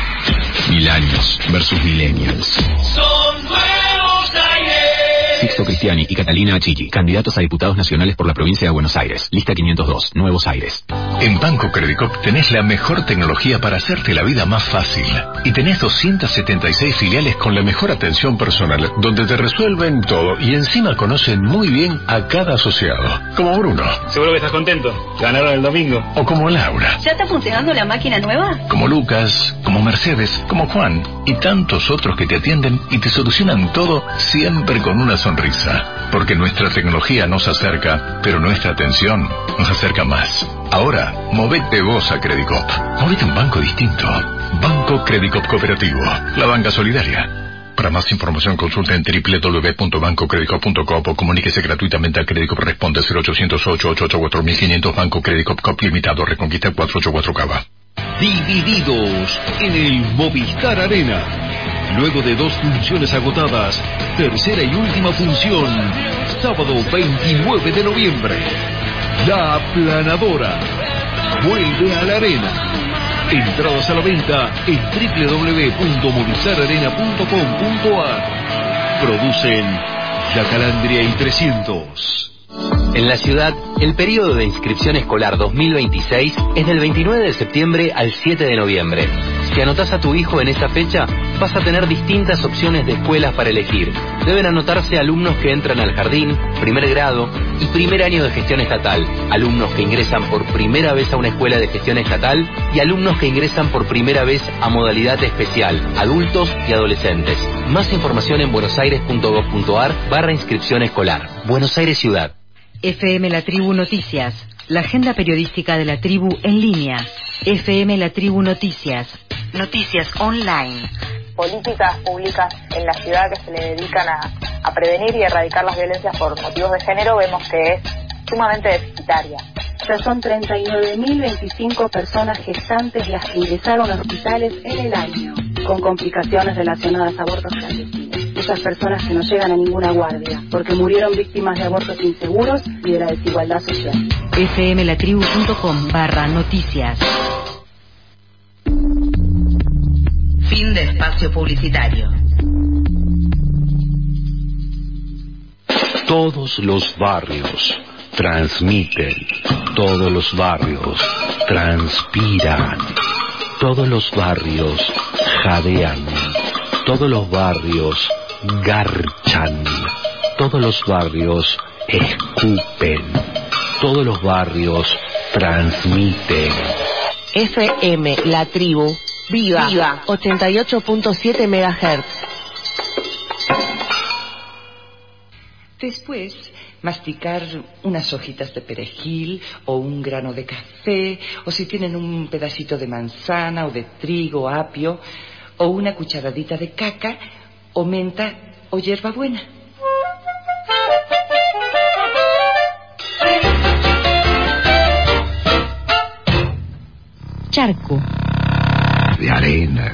S24: Mil años versus millennials.
S22: Son Nuevos Aires.
S24: Sixto Cristiani y Catalina Achilli, candidatos a diputados nacionales por la provincia de Buenos Aires. Lista quinientos dos, Nuevos Aires.
S7: En Banco Credicop tenés la mejor tecnología para hacerte la vida más fácil. Y tenés doscientas setenta y seis filiales con la mejor atención personal, donde te resuelven todo y encima conocen muy bien a cada asociado. Como Bruno.
S25: Seguro que estás contento. Ganaron el domingo.
S7: O como Laura.
S26: ¿Ya está funcionando la máquina nueva?
S7: Como Lucas, como Mercedes, como Juan y tantos otros que te atienden y te solucionan todo siempre con una sonrisa. Porque nuestra tecnología nos acerca, pero nuestra atención nos acerca más. Ahora, movete vos a Credicop. Movete a un banco distinto. Banco Credicop Cooperativo. La banca solidaria. Para más información consulta en doble u doble u doble u punto banco credicop punto com o comuníquese gratuitamente a Credicop. Responde cero ochocientos ocho ocho ocho cuatro mil quinientos. Banco Credicop Cop Limitado. Reconquista cuatrocientos ochenta y cuatro Cava.
S8: Divididos en el Movistar Arena. Luego de dos funciones agotadas, tercera y última función, sábado veintinueve de noviembre. La Aplanadora vuelve a la arena. Entradas a la venta en doble u doble u doble u punto movistar arena punto com punto a r. Producen La Calandria y trescientos.
S10: En la ciudad, el periodo de inscripción escolar dos mil veintiséis es del veintinueve de septiembre al siete de noviembre. Si anotás a tu hijo en esa fecha, vas a tener distintas opciones de escuelas para elegir. Deben anotarse alumnos que entran al jardín, primer grado y primer año de gestión estatal, alumnos que ingresan por primera vez a una escuela de gestión estatal y alumnos que ingresan por primera vez a modalidad especial, adultos y adolescentes. Más información en buenosaires.gov.ar barra inscripción escolar. Buenos Aires Ciudad.
S27: F M La Tribu Noticias, la agenda periodística de la tribu en línea. F M La Tribu Noticias, noticias online.
S2: Políticas públicas en la ciudad que se le dedican a, a prevenir y erradicar las violencias por motivos de género, vemos que es sumamente deficitaria.
S28: Ya son treinta y nueve mil veinticinco personas gestantes las que ingresaron a hospitales en el año, con complicaciones relacionadas a abortos clandestinos. Esas personas que no llegan a ninguna guardia, porque murieron víctimas de abortos inseguros y de la desigualdad social.
S27: F M La Tribu punto com barra noticias. Fin de espacio publicitario.
S8: Todos los barrios transmiten, todos los barrios transpiran, todos los barrios jadean, todos los barrios garchan, todos los barrios escupen, todos los barrios transmiten.
S9: F M La Tribu, viva, viva. ochenta y ocho punto siete megahertz.
S29: Después, masticar unas hojitas de perejil o un grano de café, o si tienen un pedacito de manzana o de trigo, apio, o una cucharadita de caca, o menta o hierbabuena.
S27: Charco
S8: de arena.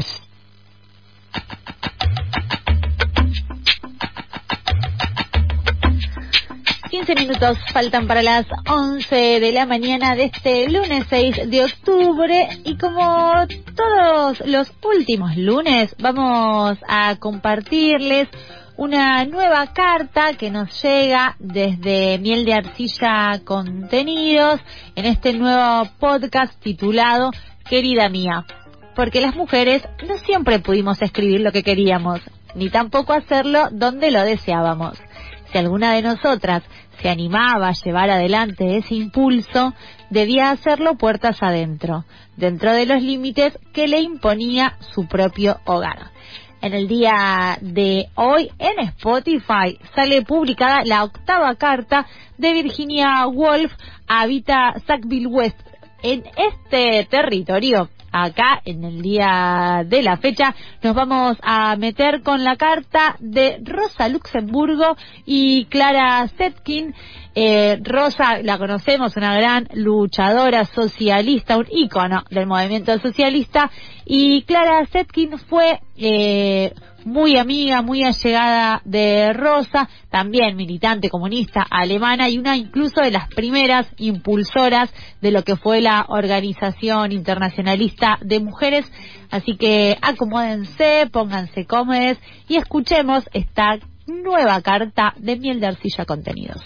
S4: quince minutos faltan para las once de la mañana de este lunes seis de octubre y como todos los últimos lunes vamos a compartirles una nueva carta que nos llega desde Miel de Arcilla Contenidos en este nuevo podcast titulado Querida Mía, porque las mujeres no siempre pudimos escribir lo que queríamos, ni tampoco hacerlo donde lo deseábamos. si alguna de nosotras se animaba a llevar adelante ese impulso, debía hacerlo puertas adentro, dentro de los límites que le imponía su propio hogar. En el día de hoy, en Spotify, sale publicada la octava carta de Virginia Woolf a Vita Sackville West. En este territorio, acá, en el día de la fecha, nos vamos a meter con la carta de Rosa Luxemburgo y Clara Zetkin. Eh, Rosa, la conocemos, una gran luchadora socialista, un ícono del movimiento socialista, y Clara Zetkin fue eh, muy amiga, muy allegada de Rosa, también militante comunista alemana y una incluso de las primeras impulsoras de lo que fue la Organización Internacionalista de Mujeres. Así que acomódense, pónganse cómodos y escuchemos esta nueva carta de Miel de Arcilla Contenidos.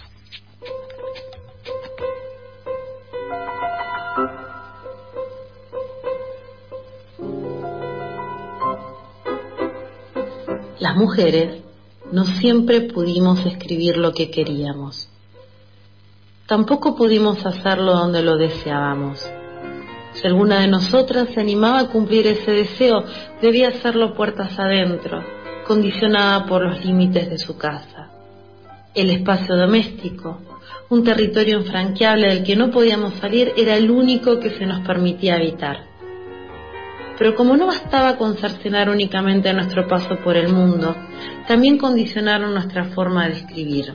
S1: Las mujeres no siempre pudimos escribir lo que queríamos. Tampoco pudimos hacerlo donde lo deseábamos. Si alguna de nosotras se animaba a cumplir ese deseo, debía hacerlo puertas adentro, condicionada por los límites de su casa. El espacio doméstico, un territorio infranqueable del que no podíamos salir, era el único que se nos permitía habitar. Pero como no bastaba con cercenar únicamente nuestro paso por el mundo, también condicionaron nuestra forma de escribir.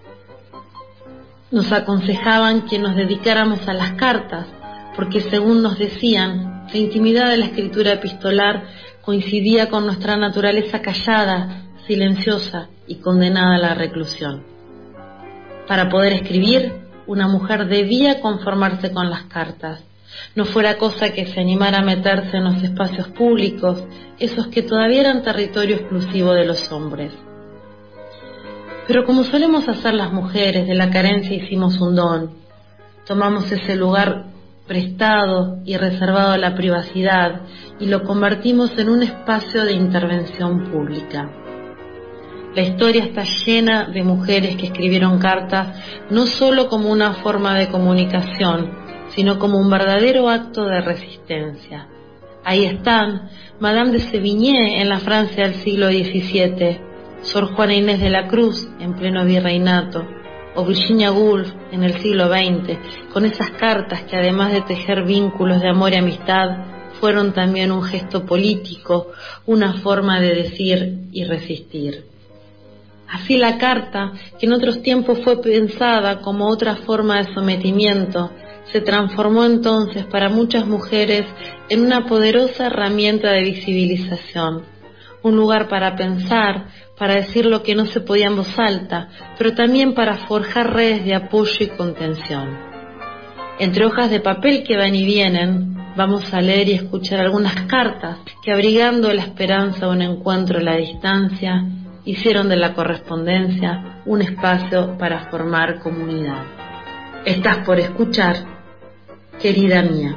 S1: Nos aconsejaban que nos dedicáramos a las cartas, porque según nos decían, la intimidad de la escritura epistolar coincidía con nuestra naturaleza callada, silenciosa y condenada a la reclusión. Para poder escribir, una mujer debía conformarse con las cartas. No fuera cosa que se animara a meterse en los espacios públicos, esos que todavía eran territorio exclusivo de los hombres. Pero como solemos hacer las mujeres, de la carencia hicimos un don. Tomamos ese lugar prestado y reservado a la privacidad y lo convertimos en un espacio de intervención pública. La historia está llena de mujeres que escribieron cartas no solo como una forma de comunicación, sino como un verdadero acto de resistencia. Ahí están Madame de Sévigné en la Francia del siglo diecisiete, Sor Juana Inés de la Cruz en pleno virreinato, o Virginia Woolf en el siglo veinte, con esas cartas que además de tejer vínculos de amor y amistad, fueron también un gesto político, una forma de decir y resistir. Así la carta, que en otros tiempos fue pensada como otra forma de sometimiento, se transformó entonces para muchas mujeres en una poderosa herramienta de visibilización, un lugar para pensar, para decir lo que no se podía en voz alta, pero también para forjar redes de apoyo y contención. Entre hojas de papel que van y vienen, vamos a leer y escuchar algunas cartas que, abrigando la esperanza de un encuentro a la distancia, hicieron de la correspondencia un espacio para formar comunidad. Estás por escuchar, querida mía.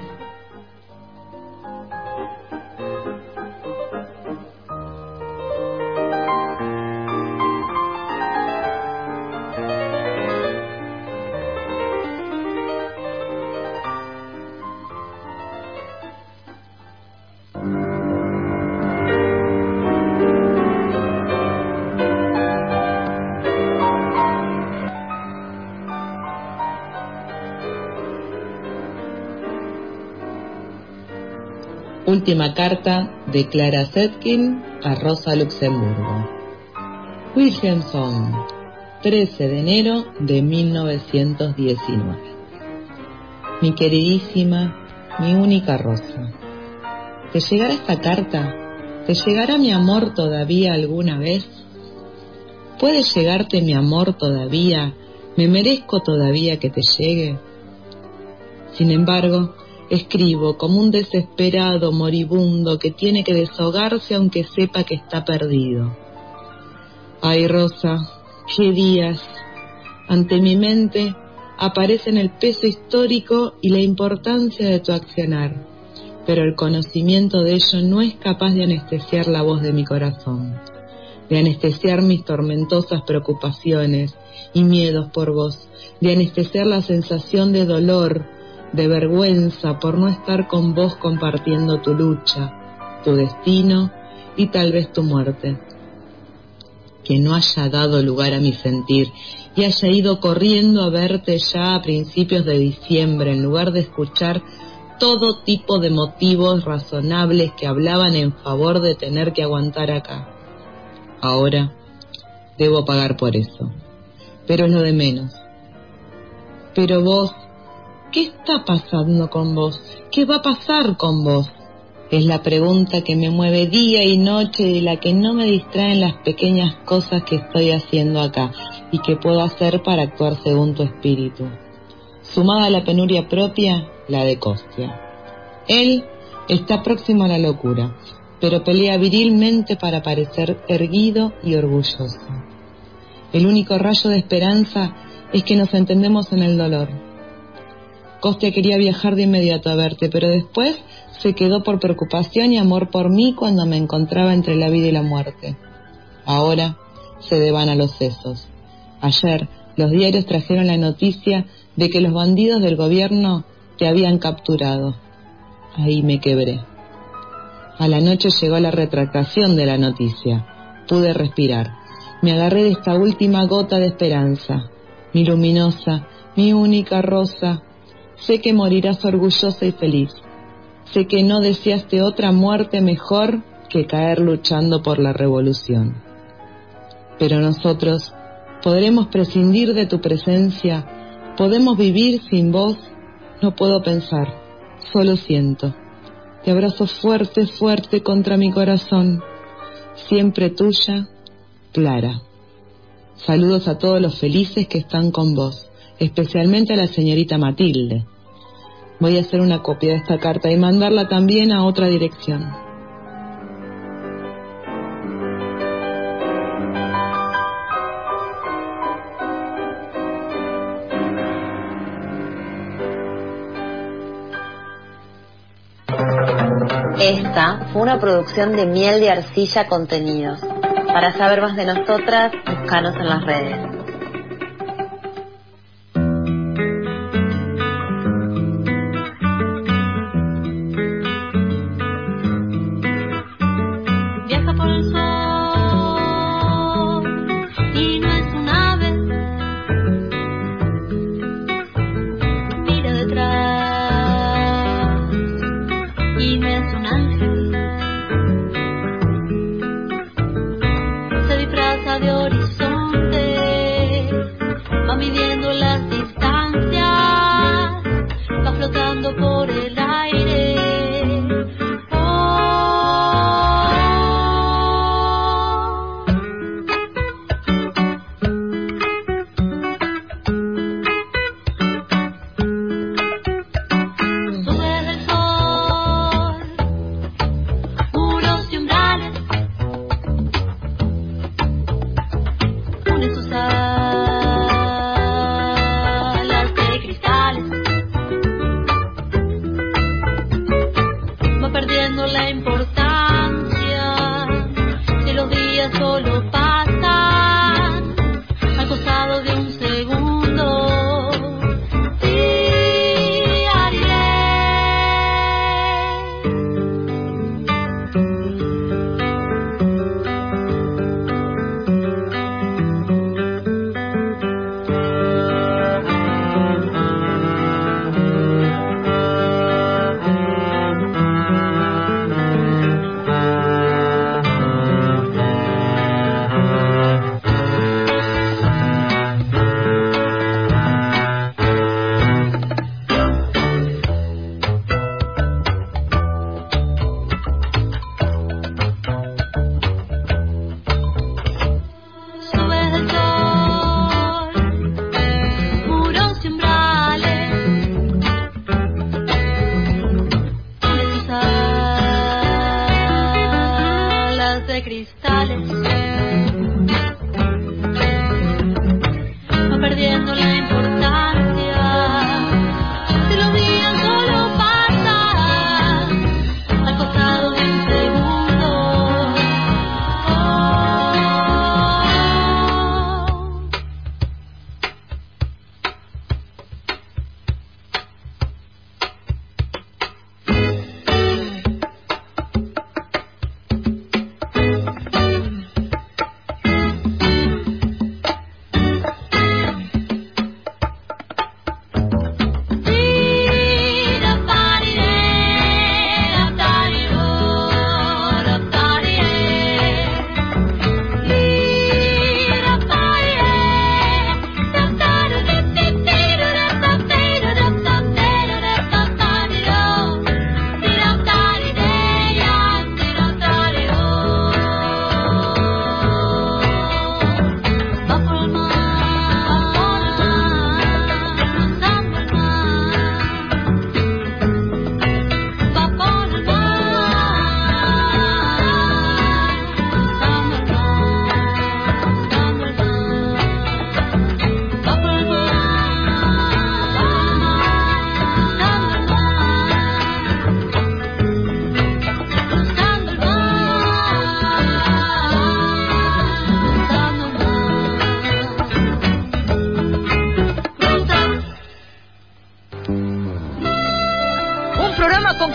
S11: Última carta de Clara Zetkin a Rosa Luxemburgo. Wilhelmshaven, trece de enero de mil novecientos diecinueve. Mi queridísima, mi única Rosa, ¿te llegará esta carta? ¿Te llegará mi amor todavía alguna vez? ¿Puede llegarte mi amor todavía? ¿Me merezco todavía que te llegue? Sin embargo, escribo como un desesperado moribundo que tiene que desahogarse aunque sepa que está perdido. Ay, Rosa, qué días. Ante mi mente aparecen el peso histórico y la importancia de tu accionar, pero el conocimiento de ello no es capaz de anestesiar la voz de mi corazón. de anestesiar mis tormentosas preocupaciones y miedos por vos, de anestesiar la sensación de dolor, de vergüenza por no estar con vos compartiendo tu lucha, tu destino y tal vez tu muerte. Que no haya dado lugar a mi sentir y haya ido corriendo a verte ya a principios de diciembre en lugar de escuchar todo tipo de motivos razonables que hablaban en favor de tener que aguantar acá. Ahora debo pagar por eso, pero es lo de menos. Pero vos, ¿qué está pasando con vos? ¿Qué va a pasar con vos? Es la pregunta que me mueve día y noche y de la que no me distraen las pequeñas cosas que estoy haciendo acá y que puedo hacer para actuar según tu espíritu. Sumada a la penuria propia, la de Costia. Él está próximo a la locura, pero pelea virilmente para parecer erguido y orgulloso. El único rayo de esperanza es que nos entendemos en el dolor. Costia quería viajar de inmediato a verte, pero después se quedó por preocupación y amor por mí cuando me encontraba entre la vida y la muerte. Ahora se devana los sesos. Ayer los diarios trajeron la noticia de que los bandidos del gobierno te habían capturado. Ahí me quebré. A la noche llegó la retractación de la noticia. Pude respirar. Me agarré de esta última gota de esperanza. Mi luminosa, mi única rosa. Sé que morirás orgullosa y feliz. Sé que no deseaste otra muerte mejor que caer luchando por la revolución. Pero nosotros podremos prescindir de tu presencia. Podemos vivir sin vos. No puedo pensar, solo siento. Te abrazo fuerte, fuerte contra mi corazón. Siempre tuya, Clara. Saludos a todos los felices que están con vos, especialmente a la señorita Matilde. Voy a hacer una copia de esta carta y mandarla también a otra dirección.
S12: Esta fue una producción de Miel de Arcilla Contenidos. Para saber más de nosotras, búscanos en las redes.
S13: Viaja por el sol y no es un ave. Mira detrás y no es un ángel. Se disfraza de horizonte, va midiendo las distancias, va flotando por el aire.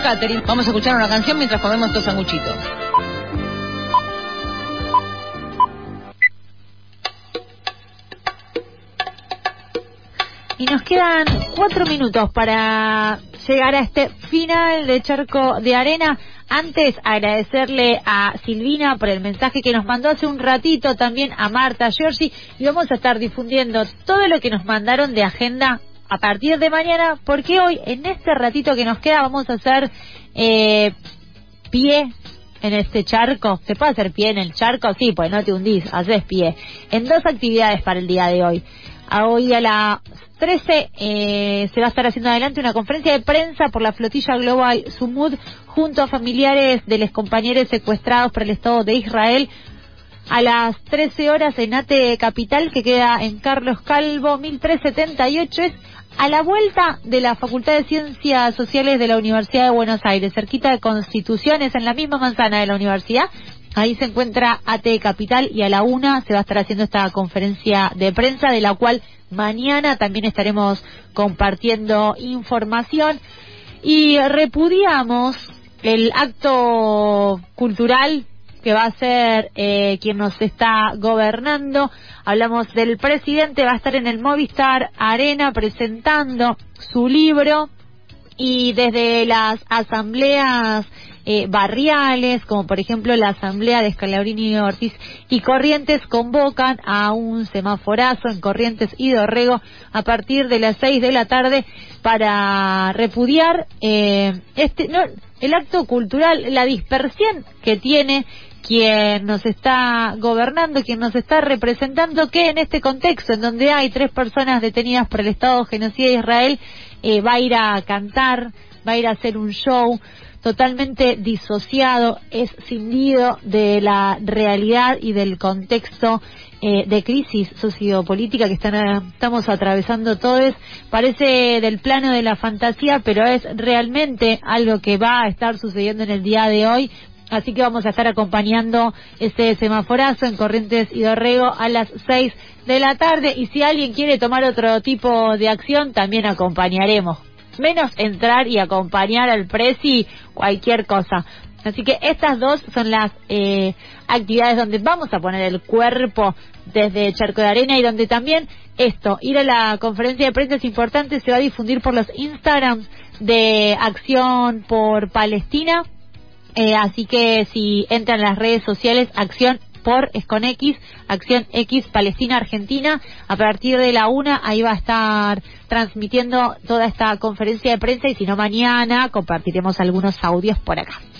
S3: catering. Vamos a escuchar una canción mientras comemos estos sanguchitos.
S4: Y nos quedan cuatro minutos para llegar a este final de Charco de Arena. Antes, agradecerle a Silvina por el mensaje que nos mandó hace un ratito, también a Marta, Giorgi, y vamos a estar difundiendo todo lo que nos mandaron de agenda a partir de mañana, porque hoy, en este ratito que nos queda, vamos a hacer eh, pie en este charco. ¿Se puede hacer pie en el charco? Sí, pues no te hundís, haces pie. En dos actividades para el día de hoy. A hoy a las trece eh, se va a estar haciendo adelante una conferencia de prensa por la flotilla Global Sumud junto a familiares de los compañeros secuestrados por el Estado de Israel. A las trece horas en ATE Capital, que queda en Carlos Calvo mil trescientos setenta y ocho, es a la vuelta de la Facultad de Ciencias Sociales de la Universidad de Buenos Aires, cerquita de Constituciones, en la misma manzana de la universidad. Ahí se encuentra ATE Capital, y a la una se va a estar haciendo esta conferencia de prensa, de la cual mañana también estaremos compartiendo información. Y repudiamos el acto cultural que va a ser eh, quien nos está gobernando. Hablamos del presidente, va a estar en el Movistar Arena presentando su libro, y desde las asambleas eh, barriales, como por ejemplo la asamblea de Scalabrini, Ortiz y Corrientes, convocan a un semaforazo en Corrientes y Dorrego a partir de las seis de la tarde para repudiar eh, este no, el acto cultural, la dispersión que tiene quien nos está gobernando, quien nos está representando, que en este contexto, en donde hay tres personas detenidas por el Estado genocida de Israel, eh, va a ir a cantar, va a ir a hacer un show totalmente disociado, escindido de la realidad y del contexto eh, de crisis sociopolítica que están, estamos atravesando todos. Parece del plano de la fantasía, pero es realmente algo que va a estar sucediendo en el día de hoy. Así que vamos a estar acompañando este semaforazo en Corrientes y Dorrego a las seis de la tarde. Y si alguien quiere tomar otro tipo de acción, también acompañaremos. Menos entrar y acompañar al presi, cualquier cosa. Así que estas dos son las eh, actividades donde vamos a poner el cuerpo desde Charco de Arena, y donde también esto, ir a la conferencia de prensa es importante, se va a difundir por los Instagrams de Acción por Palestina. Eh, así que si entran en las redes sociales, Acción por, es con X, Acción X Palestina Argentina, a partir de la una, ahí va a estar transmitiendo toda esta conferencia de prensa, y si no mañana compartiremos algunos audios por acá.